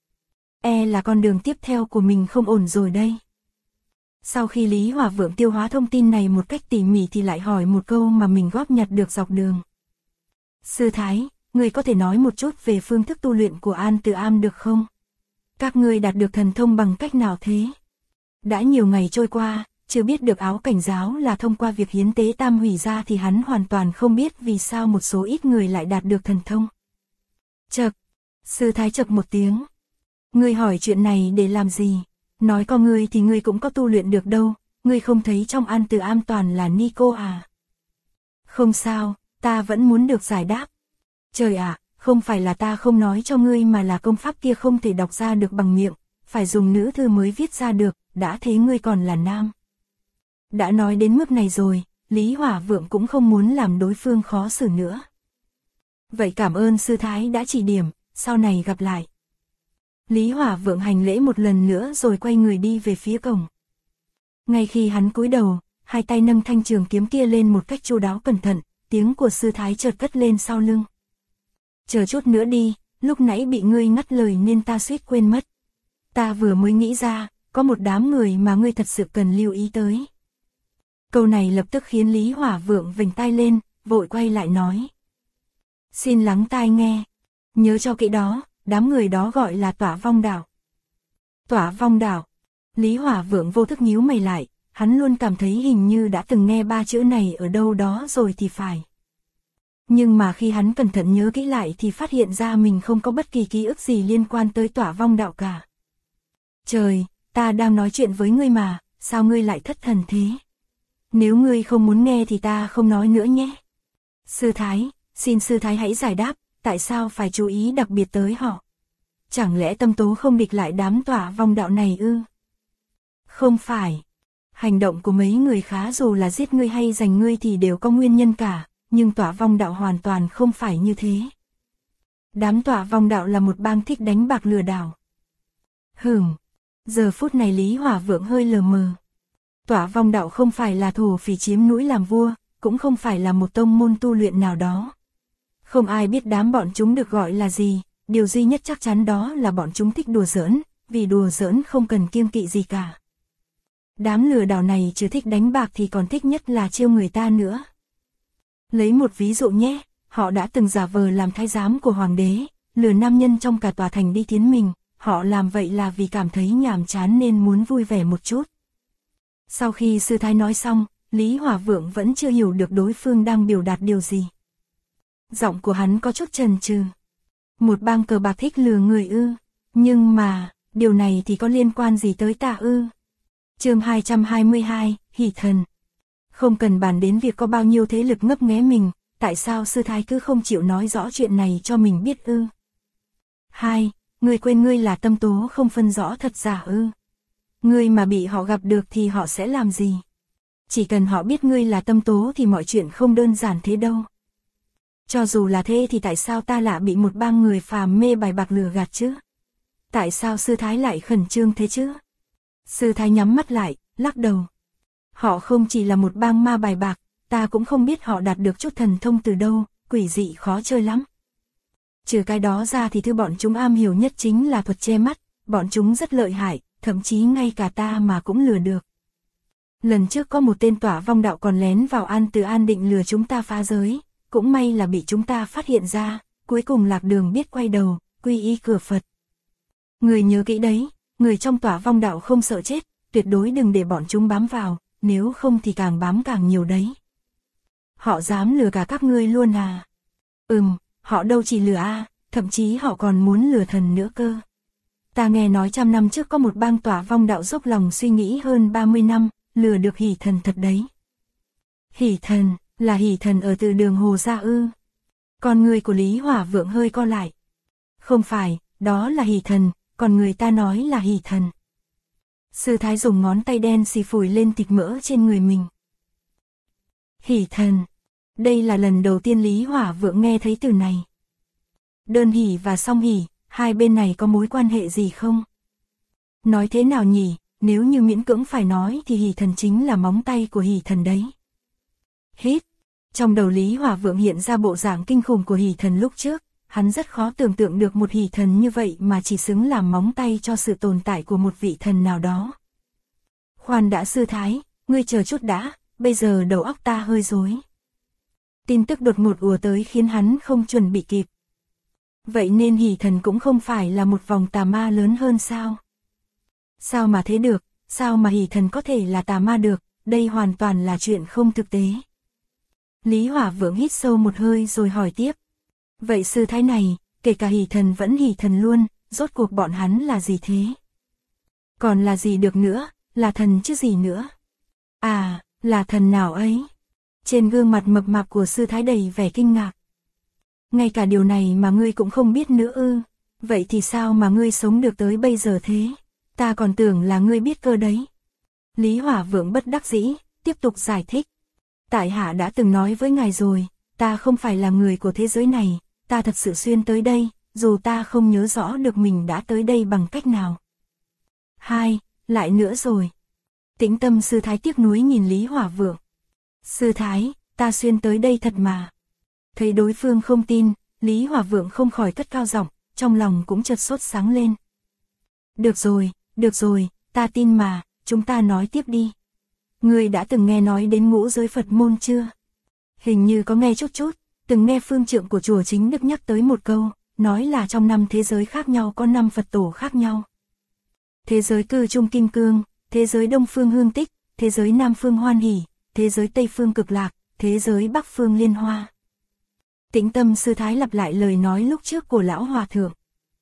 Là con đường tiếp theo của mình không ổn rồi đây. Sau khi Lý Hỏa Vượng tiêu hóa thông tin này một cách tỉ mỉ thì lại hỏi một câu mà mình góp nhặt được dọc đường. Sư thái, người có thể nói một chút về phương thức tu luyện của An Từ Am được không? Các ngươi đạt được thần thông bằng cách nào thế? Đã nhiều ngày trôi qua, chưa biết được Áo Cảnh giáo là thông qua việc hiến tế tam hủy ra thì hắn hoàn toàn không biết vì sao một số ít người lại đạt được thần thông. Chậc, sư thái chậc một tiếng. Ngươi hỏi chuyện này để làm gì? Nói có ngươi thì ngươi cũng có tu luyện được đâu, ngươi không thấy trong An Từ Am toàn là ni cô à? Không sao, ta vẫn muốn được giải đáp. Trời ạ, không phải là ta không nói cho ngươi mà là công pháp kia không thể đọc ra được bằng miệng, phải dùng nữ thư mới viết ra được, đã thế ngươi còn là nam. Đã nói đến mức này rồi, Lý Hỏa Vượng cũng không muốn làm đối phương khó xử nữa. Vậy cảm ơn sư thái đã chỉ điểm, sau này gặp lại. Lý Hỏa Vượng hành lễ một lần nữa rồi quay người đi về phía cổng. Ngay khi hắn cúi đầu, hai tay nâng thanh trường kiếm kia lên một cách chu đáo cẩn thận, tiếng của sư thái chợt cất lên sau lưng. Chờ chút nữa đi, lúc nãy bị ngươi ngắt lời nên ta suýt quên mất. Ta vừa mới nghĩ ra, có một đám người mà ngươi thật sự cần lưu ý tới. Câu này lập tức khiến Lý Hỏa Vượng vểnh tai lên, vội quay lại nói. Xin lắng tai nghe, nhớ cho kỹ đó, đám người đó gọi là Tỏa Vong Đạo. Tỏa Vong Đạo. Lý Hỏa Vượng vô thức nhíu mày lại, hắn luôn cảm thấy hình như đã từng nghe ba chữ này ở đâu đó rồi thì phải. Nhưng mà khi hắn cẩn thận nhớ kỹ lại thì phát hiện ra mình không có bất kỳ ký ức gì liên quan tới Tỏa Vong Đạo cả. Trời, ta đang nói chuyện với ngươi mà, sao ngươi lại thất thần thế? Nếu ngươi không muốn nghe thì ta không nói nữa nhé. Sư Thái, xin sư Thái hãy giải đáp, tại sao phải chú ý đặc biệt tới họ? Chẳng lẽ Tâm Tố không địch lại đám Tỏa Vong Đạo này ư? Không phải. Hành động của mấy người khá dù là giết ngươi hay giành ngươi thì đều có nguyên nhân cả, nhưng Tỏa Vong Đạo hoàn toàn không phải như thế. Đám Tỏa Vong Đạo là một bang thích đánh bạc lừa đảo. Giờ phút này Lý Hỏa Vượng hơi lờ mờ. Tỏa Vong Đạo không phải là thổ phỉ chiếm núi làm vua, cũng không phải là một tông môn tu luyện nào đó. Không ai biết đám bọn chúng được gọi là gì, điều duy nhất chắc chắn đó là bọn chúng thích đùa giỡn, vì đùa giỡn không cần kiêng kỵ gì cả. Đám lừa đảo này trừ thích đánh bạc thì còn thích nhất là trêu người ta nữa. Lấy một ví dụ nhé, họ đã từng giả vờ làm thái giám của hoàng đế, lừa nam nhân trong cả tòa thành đi thiến mình, họ làm vậy là vì cảm thấy nhàm chán nên muốn vui vẻ một chút. Sau khi sư thái nói xong, Lý Hỏa Vượng vẫn chưa hiểu được đối phương đang biểu đạt điều gì. Giọng của hắn có chút chần chừ. Một bang cờ bạc thích lừa người ư? Nhưng mà, điều này thì có liên quan gì tới ta ư? Chương 222, Hỷ Thần. Không cần bàn đến việc có bao nhiêu thế lực ngấp nghé mình, tại sao sư thái cứ không chịu nói rõ chuyện này cho mình biết ư? 2. Ngươi quên ngươi là Tâm Tố không phân rõ thật giả ư? Ngươi mà bị họ gặp được thì họ sẽ làm gì? Chỉ cần họ biết ngươi là Tâm Tố thì mọi chuyện không đơn giản thế đâu. Cho dù là thế thì tại sao ta lại bị một bang người phàm mê bài bạc lừa gạt chứ? Tại sao sư thái lại khẩn trương thế chứ? Sư thái nhắm mắt lại, lắc đầu. Họ không chỉ là một bang ma bài bạc, ta cũng không biết họ đạt được chút thần thông từ đâu, quỷ dị khó chơi lắm. Trừ cái đó ra thì thứ bọn chúng am hiểu nhất chính là thuật che mắt, bọn chúng rất lợi hại, thậm chí ngay cả ta mà cũng lừa được. Lần trước có một tên Tỏa Vong Đạo còn lén vào An Từ An định lừa chúng ta phá giới, cũng may là bị chúng ta phát hiện ra, cuối cùng lạc đường biết quay đầu, quy y cửa Phật. Người nhớ kỹ đấy, người trong Tỏa Vong Đạo không sợ chết, tuyệt đối đừng để bọn chúng bám vào, nếu không thì càng bám càng nhiều đấy. Họ dám lừa cả các ngươi luôn à? Họ đâu chỉ lừa thậm chí họ còn muốn lừa thần nữa cơ. Ta nghe nói 100 năm trước có một bang Tỏa Vong Đạo dốc lòng suy nghĩ hơn 30 năm, lừa được Hỷ Thần thật đấy. Hỷ Thần, là Hỷ Thần ở từ Đường Hồ ra ư? Con người của Lý Hỏa Vượng hơi co lại. Không phải, đó là Hỷ Thần, còn người ta nói là Hỷ Thần. Sư thái dùng ngón tay đen xì phủi lên thịt mỡ trên người mình. Hỷ Thần. Đây là lần đầu tiên Lý Hỏa Vượng nghe thấy từ này. Đơn hỷ và song hỷ, hai bên này có mối quan hệ gì không? Nói thế nào nhỉ, nếu như miễn cưỡng phải nói thì Hỷ Thần chính là móng tay của Hỷ Thần đấy. Hít. Trong đầu Lý Hỏa Vượng hiện ra bộ dạng kinh khủng của Hỷ Thần lúc trước, hắn rất khó tưởng tượng được một Hỷ Thần như vậy mà chỉ xứng làm móng tay cho sự tồn tại của một vị thần nào đó. Khoan đã sư thái, ngươi chờ chút đã, bây giờ đầu óc ta hơi rối. Tin tức đột ngột ùa tới khiến hắn không chuẩn bị kịp. Vậy nên Hỷ Thần cũng không phải là một vòng tà ma lớn hơn sao? Sao mà thế được, sao mà Hỷ Thần có thể là tà ma được, đây hoàn toàn là chuyện không thực tế. Lý Hỏa Vượng hít sâu một hơi rồi hỏi tiếp. Vậy sư thái này, kể cả Hỷ Thần vẫn Hỷ Thần luôn, rốt cuộc bọn hắn là gì thế? Còn là gì được nữa, là thần chứ gì nữa? À, là thần nào ấy? Trên gương mặt mập mạp của sư thái đầy vẻ kinh ngạc. Ngay cả điều này mà ngươi cũng không biết nữa ư? Vậy thì sao mà ngươi sống được tới bây giờ thế? Ta còn tưởng là ngươi biết cơ đấy. Lý Hỏa Vượng bất đắc dĩ, tiếp tục giải thích. Tại hạ đã từng nói với ngài rồi, ta không phải là người của thế giới này, ta thật sự xuyên tới đây, dù ta không nhớ rõ được mình đã tới đây bằng cách nào. Lại nữa rồi. Tĩnh Tâm sư thái tiếc nuối nhìn Lý Hỏa Vượng. Sư thái, ta xuyên tới đây thật mà. Thấy đối phương không tin, Lý Hỏa Vượng không khỏi cất cao giọng, trong lòng cũng chợt sốt sáng lên. Được rồi, ta tin mà, chúng ta nói tiếp đi. Ngươi đã từng nghe nói đến ngũ giới Phật môn chưa? Hình như có nghe chút, từng nghe phương trượng của chùa Chính Đức nhắc tới một câu, nói là trong 5 thế giới khác nhau có 5 Phật tổ khác nhau. Thế giới Cư Trung Kim Cương, thế giới Đông Phương Hương Tích, thế giới Nam Phương Hoan Hỷ, thế giới Tây Phương Cực Lạc, thế giới Bắc Phương Liên Hoa. Tĩnh Tâm sư thái lặp lại lời nói lúc trước của lão hòa thượng.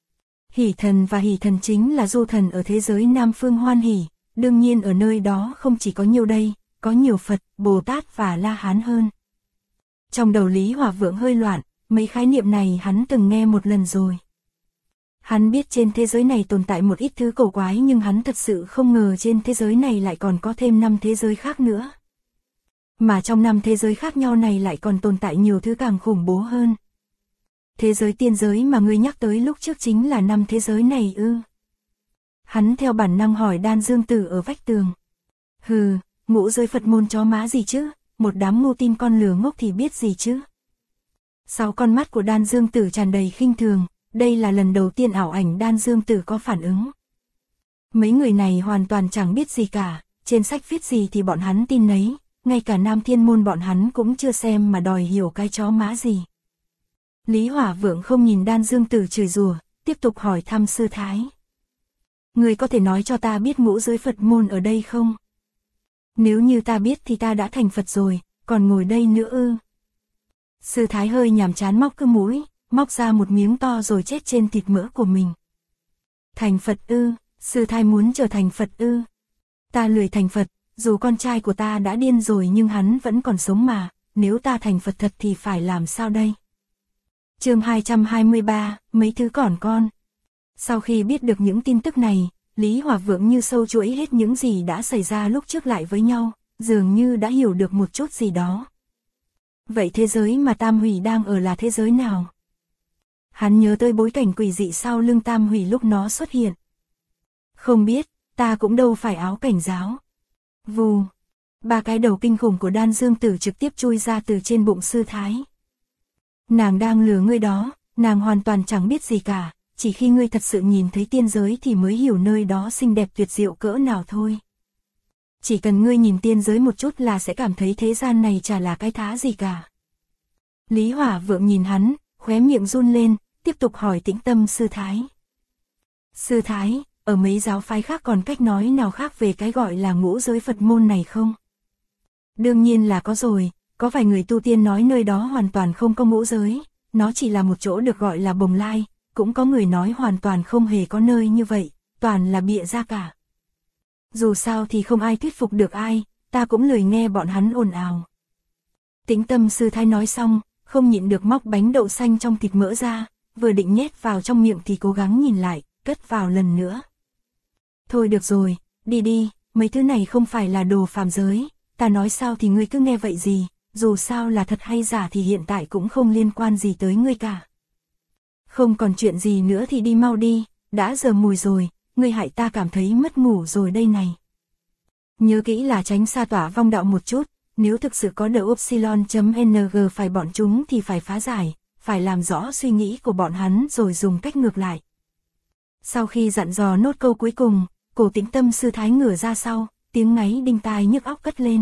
Hỷ thần và hỷ thần chính là du thần ở thế giới Nam Phương Hoan Hỷ, đương nhiên ở nơi đó không chỉ có nhiều đây, có nhiều Phật, Bồ Tát và La Hán hơn. Trong đầu Lý Hỏa Vượng hơi loạn, mấy khái niệm này hắn từng nghe một lần rồi. Hắn biết trên thế giới này tồn tại một ít thứ cổ quái nhưng hắn thật sự không ngờ trên thế giới này lại còn có thêm 5 thế giới khác nữa. Mà trong 5 thế giới khác nhau này lại còn tồn tại nhiều thứ càng khủng bố hơn. Thế giới tiên giới mà ngươi nhắc tới lúc trước chính là 5 thế giới này ư? Hắn theo bản năng hỏi Đan Dương Tử ở vách tường. Hừ, ngũ giới Phật môn chó má gì chứ, một đám ngu tin con lừa ngốc thì biết gì chứ. 6 con mắt của Đan Dương Tử tràn đầy khinh thường, đây là lần đầu tiên ảo ảnh Đan Dương Tử có phản ứng. Mấy người này hoàn toàn chẳng biết gì cả, trên sách viết gì thì bọn hắn tin nấy, ngay cả Nam Thiên Môn bọn hắn cũng chưa xem mà đòi hiểu cái chó má gì. Lý Hỏa Vượng không nhìn Đan Dương Tử chửi rủa, tiếp tục hỏi thăm sư thái. Người có thể nói cho ta biết ngũ giới Phật môn ở đây không? Nếu như ta biết thì ta đã thành Phật rồi, còn ngồi đây nữa ư? Sư thái hơi nhàm chán móc cái mũi, móc ra một miếng to rồi chết trên thịt mỡ của mình. Thành Phật ư? Sư thái muốn trở thành Phật ư? Ta lười thành Phật, dù con trai của ta đã điên rồi nhưng hắn vẫn còn sống mà, nếu ta thành Phật thật thì phải làm sao đây? Chương 223, mấy thứ còn con. Sau khi biết được những tin tức này, Lý Hỏa Vượng như sâu chuỗi hết những gì đã xảy ra lúc trước lại với nhau, dường như đã hiểu được một chút gì đó. Vậy thế giới mà Tam Hủy đang ở là thế giới nào? Hắn nhớ tới bối cảnh quỷ dị sau lưng Tam Hủy lúc nó xuất hiện. Không biết, ta cũng đâu phải áo cảnh giáo. Vù, 3 cái đầu kinh khủng của Đan Dương Tử trực tiếp chui ra từ trên bụng sư thái. Nàng đang lừa ngươi đó, nàng hoàn toàn chẳng biết gì cả, chỉ khi ngươi thật sự nhìn thấy tiên giới thì mới hiểu nơi đó xinh đẹp tuyệt diệu cỡ nào thôi. Chỉ cần ngươi nhìn tiên giới một chút là sẽ cảm thấy thế gian này chả là cái thá gì cả. Lý Hỏa Vượng nhìn hắn, khóe miệng run lên, tiếp tục hỏi Tĩnh Tâm sư thái. Sư thái, ở mấy giáo phái khác còn cách nói nào khác về cái gọi là ngũ giới Phật môn này không? Đương nhiên là có rồi, có vài người tu tiên nói nơi đó hoàn toàn không có ngũ giới, nó chỉ là một chỗ được gọi là Bồng Lai, cũng có người nói hoàn toàn không hề có nơi như vậy, toàn là bịa ra cả. Dù sao thì không ai thuyết phục được ai, ta cũng lười nghe bọn hắn ồn ào. Tĩnh Tâm sư thái nói xong, không nhịn được móc bánh đậu xanh trong thịt mỡ ra, vừa định nhét vào trong miệng thì cố gắng nhìn lại, cất vào lần nữa. Thôi được rồi, đi đi, mấy thứ này không phải là đồ phàm giới, ta nói sao thì ngươi cứ nghe vậy gì, dù sao là thật hay giả thì hiện tại cũng không liên quan gì tới ngươi cả. Không còn chuyện gì nữa thì đi mau đi, đã giờ mùi rồi, ngươi hại ta cảm thấy mất ngủ rồi đây này. Nhớ kỹ là tránh xa tỏa vong đạo một chút, nếu thực sự có đỡ upsilon.ng phải bọn chúng thì phải phá giải, phải làm rõ suy nghĩ của bọn hắn rồi dùng cách ngược lại. Sau khi dặn dò nốt câu cuối cùng, cổ Tĩnh Tâm sư thái ngửa ra sau, tiếng ngáy đinh tai nhức óc cất lên.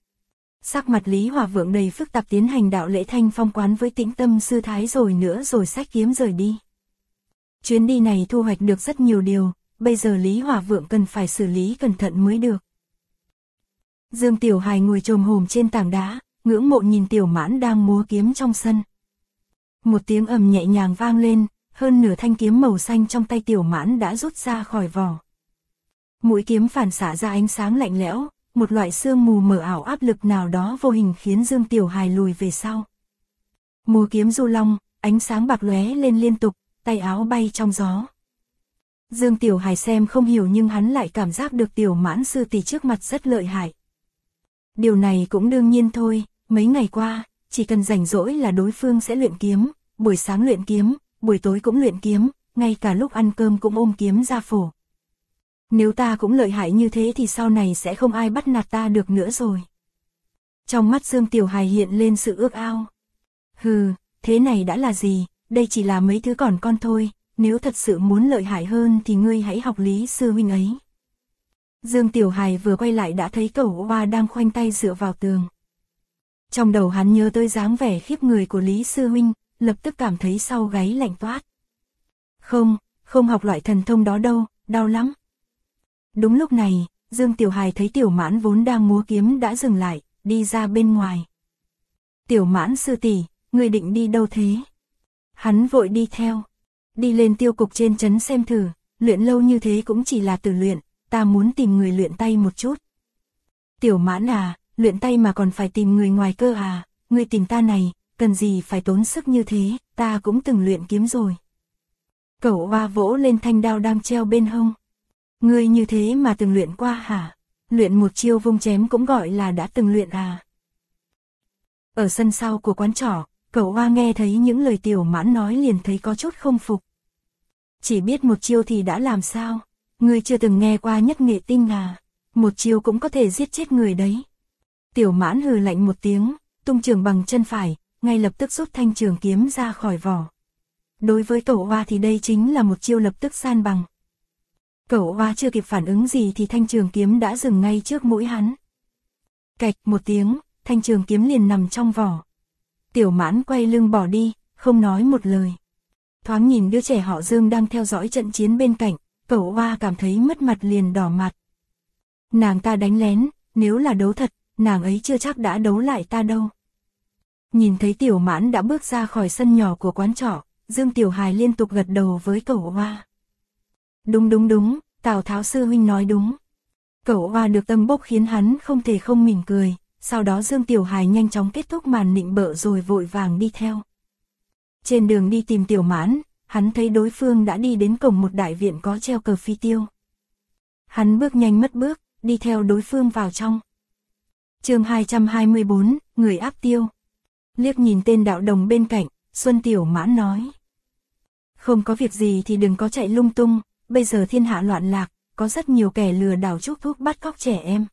Sắc mặt Lý Hỏa Vượng đầy phức tạp tiến hành đạo lễ thanh phong quán với Tĩnh Tâm sư thái rồi nữa rồi xách kiếm rời đi. Chuyến đi này thu hoạch được rất nhiều điều, bây giờ Lý Hỏa Vượng cần phải xử lý cẩn thận mới được. Dương Tiểu Hài ngồi chồm hổm trên tảng đá, ngưỡng mộ nhìn Tiểu Mãn đang múa kiếm trong sân. Một tiếng ầm nhẹ nhàng vang lên, hơn nửa thanh kiếm màu xanh trong tay Tiểu Mãn đã rút ra khỏi vỏ. Mũi kiếm phản xạ ra ánh sáng lạnh lẽo, một loại sương mù mờ ảo áp lực nào đó vô hình khiến Dương Tiểu Hài lùi về sau. Múa kiếm du long, ánh sáng bạc lóe lên liên tục, tay áo bay trong gió. Dương Tiểu Hải xem không hiểu nhưng hắn lại cảm giác được Tiểu Mãn sư tỷ trước mặt rất lợi hại. Điều này cũng đương nhiên thôi, mấy ngày qua, chỉ cần rảnh rỗi là đối phương sẽ luyện kiếm, buổi sáng luyện kiếm, buổi tối cũng luyện kiếm, ngay cả lúc ăn cơm cũng ôm kiếm ra phổ. Nếu ta cũng lợi hại như thế thì sau này sẽ không ai bắt nạt ta được nữa rồi. Trong mắt Dương Tiểu Hải hiện lên sự ước ao. Hừ, thế này đã là gì, đây chỉ là mấy thứ còn con thôi, nếu thật sự muốn lợi hại hơn thì ngươi hãy học Lý sư huynh ấy. Dương Tiểu Hải vừa quay lại đã thấy Cẩu Hoa đang khoanh tay dựa vào tường. Trong đầu hắn nhớ tới dáng vẻ khiếp người của Lý sư huynh, lập tức cảm thấy sau gáy lạnh toát. Không học loại thần thông đó đâu, đau lắm. Đúng lúc này, Dương Tiểu Hải thấy Tiểu Mãn vốn đang múa kiếm đã dừng lại, đi ra bên ngoài. Tiểu Mãn sư tỷ, ngươi định đi đâu thế? Hắn vội đi theo. Đi lên tiêu cục trên trấn xem thử, luyện lâu như thế cũng chỉ là tự luyện, ta muốn tìm người luyện tay một chút. Tiểu Mãn à, luyện tay mà còn phải tìm người ngoài cơ à, ngươi tìm ta này, cần gì phải tốn sức như thế, ta cũng từng luyện kiếm rồi. Cẩu Hoa vỗ lên thanh đao đang treo bên hông. Ngươi như thế mà từng luyện qua hả? Luyện một chiêu vung chém cũng gọi là đã từng luyện à? Ở sân sau của quán trọ, Cẩu Hoa nghe thấy những lời Tiểu Mãn nói liền thấy có chút không phục. Chỉ biết một chiêu thì đã làm sao? Ngươi chưa từng nghe qua nhất nghệ tinh à? Một chiêu cũng có thể giết chết người đấy. Tiểu Mãn hừ lạnh một tiếng, tung trường bằng chân phải, ngay lập tức rút thanh trường kiếm ra khỏi vỏ. Đối với Cẩu Hoa thì đây chính là một chiêu lập tức san bằng. Cẩu Hoa chưa kịp phản ứng gì thì thanh trường kiếm đã dừng ngay trước mũi hắn. Cạch một tiếng, thanh trường kiếm liền nằm trong vỏ. Tiểu Mãn quay lưng bỏ đi, không nói một lời. Thoáng nhìn đứa trẻ họ Dương đang theo dõi trận chiến bên cạnh, Cẩu Hoa cảm thấy mất mặt liền đỏ mặt. Nàng ta đánh lén, nếu là đấu thật, nàng ấy chưa chắc đã đấu lại ta đâu. Nhìn thấy Tiểu Mãn đã bước ra khỏi sân nhỏ của quán trọ, Dương Tiểu Hải liên tục gật đầu với Cẩu Hoa. Đúng, Tào Tháo sư huynh nói đúng. Cẩu Hoa được tâm bốc khiến hắn không thể không mỉm cười, sau đó Dương Tiểu Hải nhanh chóng kết thúc màn nịnh bợ rồi vội vàng đi theo. Trên đường đi tìm Tiểu Mãn, hắn thấy đối phương đã đi đến cổng một đại viện có treo cờ phi tiêu. Hắn bước nhanh mất bước, đi theo đối phương vào trong. Chương 224, người áp tiêu. Liếc nhìn tên đạo đồng bên cạnh, Xuân Tiểu Mãn nói. Không có việc gì thì đừng có chạy lung tung, bây giờ thiên hạ loạn lạc, có rất nhiều kẻ lừa đảo chuốc thuốc bắt cóc trẻ em.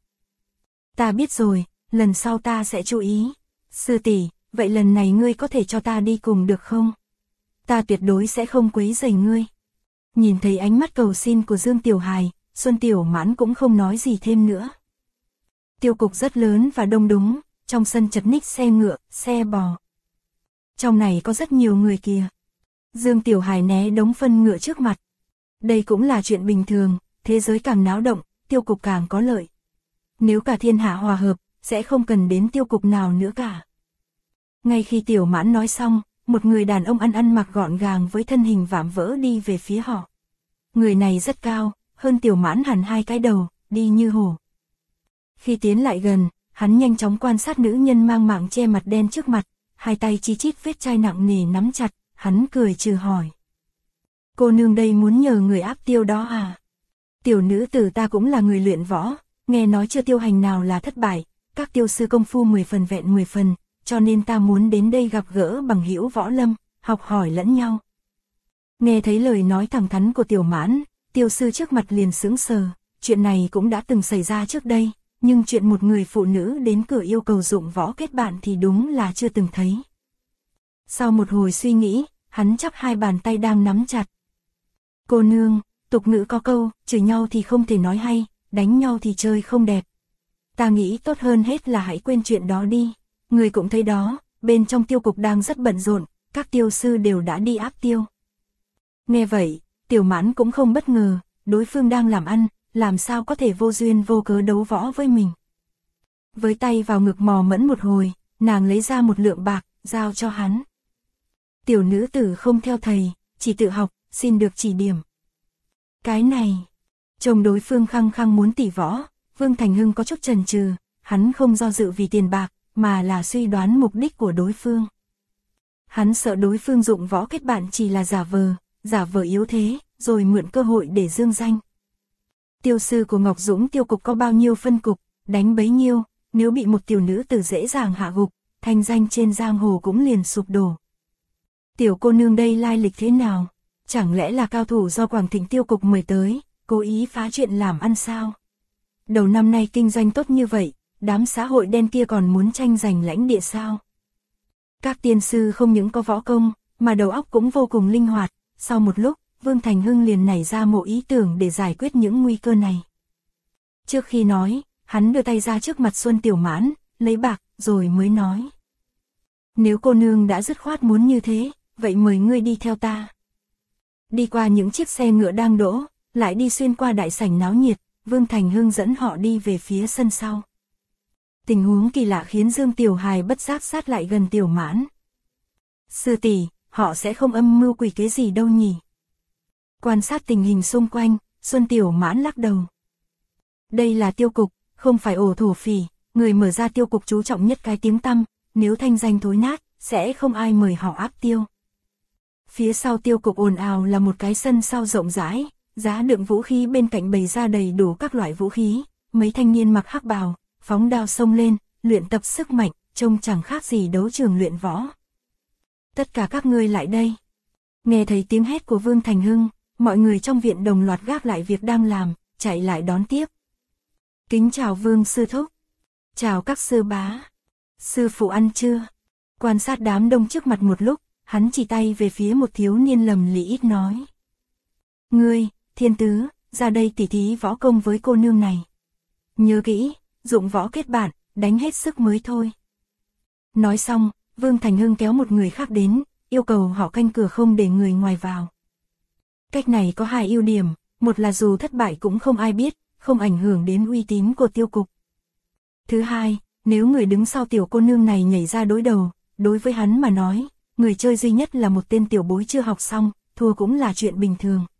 Ta biết rồi, lần sau ta sẽ chú ý. Sư tỷ, vậy lần này ngươi có thể cho ta đi cùng được không? Ta tuyệt đối sẽ không quấy rầy ngươi. Nhìn thấy ánh mắt cầu xin của Dương Tiểu Hải, Xuân Tiểu Mãn cũng không nói gì thêm nữa. Tiêu cục rất lớn và đông đúng, trong sân chật ních xe ngựa, xe bò. Trong này có rất nhiều người kìa. Dương Tiểu Hải né đống phân ngựa trước mặt. Đây cũng là chuyện bình thường, thế giới càng náo động, tiêu cục càng có lợi. Nếu cả thiên hạ hòa hợp, sẽ không cần đến tiêu cục nào nữa cả. Ngay khi Tiểu Mãn nói xong, một người đàn ông ăn mặc gọn gàng với thân hình vạm vỡ đi về phía họ. Người này rất cao, hơn Tiểu Mãn hẳn 2 cái đầu, đi như hổ. Khi tiến lại gần, hắn nhanh chóng quan sát nữ nhân mang mảng che mặt đen trước mặt, 2 tay chi chít vết chai nặng nề nắm chặt, hắn cười trừ hỏi. Cô nương đây muốn nhờ người áp tiêu đó à? Tiểu nữ tử ta cũng là người luyện võ, nghe nói chưa tiêu hành nào là thất bại, các tiêu sư công phu 10 phần vẹn 10 phần, cho nên ta muốn đến đây gặp gỡ bằng hữu võ lâm, học hỏi lẫn nhau. Nghe thấy lời nói thẳng thắn của Tiểu Mãn, tiêu sư trước mặt liền sững sờ, chuyện này cũng đã từng xảy ra trước đây, nhưng chuyện một người phụ nữ đến cửa yêu cầu dụng võ kết bạn thì đúng là chưa từng thấy. Sau một hồi suy nghĩ, hắn chắp 2 bàn tay đang nắm chặt. Cô nương, tục ngữ có câu, chửi nhau thì không thể nói hay, đánh nhau thì chơi không đẹp. Ta nghĩ tốt hơn hết là hãy quên chuyện đó đi. Người cũng thấy đó, bên trong tiêu cục đang rất bận rộn, các tiêu sư đều đã đi áp tiêu. Nghe vậy, Tiểu Mãn cũng không bất ngờ, đối phương đang làm ăn, làm sao có thể vô duyên vô cớ đấu võ với mình. Với tay vào ngực mò mẫm một hồi, nàng lấy ra một lượng bạc, giao cho hắn. Tiểu nữ tử không theo thầy, chỉ tự học, xin được chỉ điểm. Cái này, chồng đối phương khăng khăng muốn tỉ võ, Vương Thành Hưng có chút chần chừ, hắn không do dự vì tiền bạc, mà là suy đoán mục đích của đối phương. Hắn sợ đối phương dụng võ kết bạn chỉ là giả vờ yếu thế, rồi mượn cơ hội để dương danh. Tiêu sư của Ngọc Dũng tiêu cục có bao nhiêu phân cục, đánh bấy nhiêu, nếu bị một tiểu nữ tử dễ dàng hạ gục, thanh danh trên giang hồ cũng liền sụp đổ. Tiểu cô nương đây lai lịch thế nào? Chẳng lẽ là cao thủ do Quảng Thịnh tiêu cục mời tới, cố ý phá chuyện làm ăn sao? Đầu năm nay kinh doanh tốt như vậy, đám xã hội đen kia còn muốn tranh giành lãnh địa sao? Các tiên sư không những có võ công, mà đầu óc cũng vô cùng linh hoạt, sau một lúc, Vương Thành Hưng liền nảy ra một ý tưởng để giải quyết những nguy cơ này. Trước khi nói, hắn đưa tay ra trước mặt Xuân Tiểu Mãn, lấy bạc, rồi mới nói. Nếu cô nương đã dứt khoát muốn như thế, vậy mời ngươi đi theo ta. Đi qua những chiếc xe ngựa đang đỗ, lại đi xuyên qua đại sảnh náo nhiệt, Vương Thành Hưng dẫn họ đi về phía sân sau. Tình huống kỳ lạ khiến Dương Tiểu Hài bất giác sát lại gần Tiểu Mãn. Sư tỷ, họ sẽ không âm mưu quỷ kế gì đâu nhỉ? Quan sát tình hình xung quanh, Xuân Tiểu Mãn lắc đầu. Đây là tiêu cục, không phải ổ thổ phỉ, người mở ra tiêu cục chú trọng nhất cái tiếng tăm, nếu thanh danh thối nát, sẽ không ai mời họ áp tiêu. Phía sau tiêu cục ồn ào là một cái sân sau rộng rãi, giá đựng vũ khí bên cạnh bày ra đầy đủ các loại vũ khí, mấy thanh niên mặc hắc bào, phóng đao xông lên, luyện tập sức mạnh, trông chẳng khác gì đấu trường luyện võ. Tất cả các ngươi lại đây. Nghe thấy tiếng hét của Vương Thành Hưng, mọi người trong viện đồng loạt gác lại việc đang làm, chạy lại đón tiếp. Kính chào Vương sư thúc. Chào các sư bá. Sư phụ ăn chưa? Quan sát đám đông trước mặt một lúc, hắn chỉ tay về phía một thiếu niên lầm lĩ ít nói. Ngươi, Thiên Tứ, ra đây tỉ thí võ công với cô nương này. Nhớ kỹ, dụng võ kết bạn, đánh hết sức mới thôi. Nói xong, Vương Thành Hưng kéo một người khác đến, yêu cầu họ canh cửa không để người ngoài vào. Cách này có hai ưu điểm, một là dù thất bại cũng không ai biết, không ảnh hưởng đến uy tín của tiêu cục. Thứ hai, nếu người đứng sau tiểu cô nương này nhảy ra đối đầu, đối với hắn mà nói, người chơi duy nhất là một tên tiểu bối chưa học xong, thua cũng là chuyện bình thường.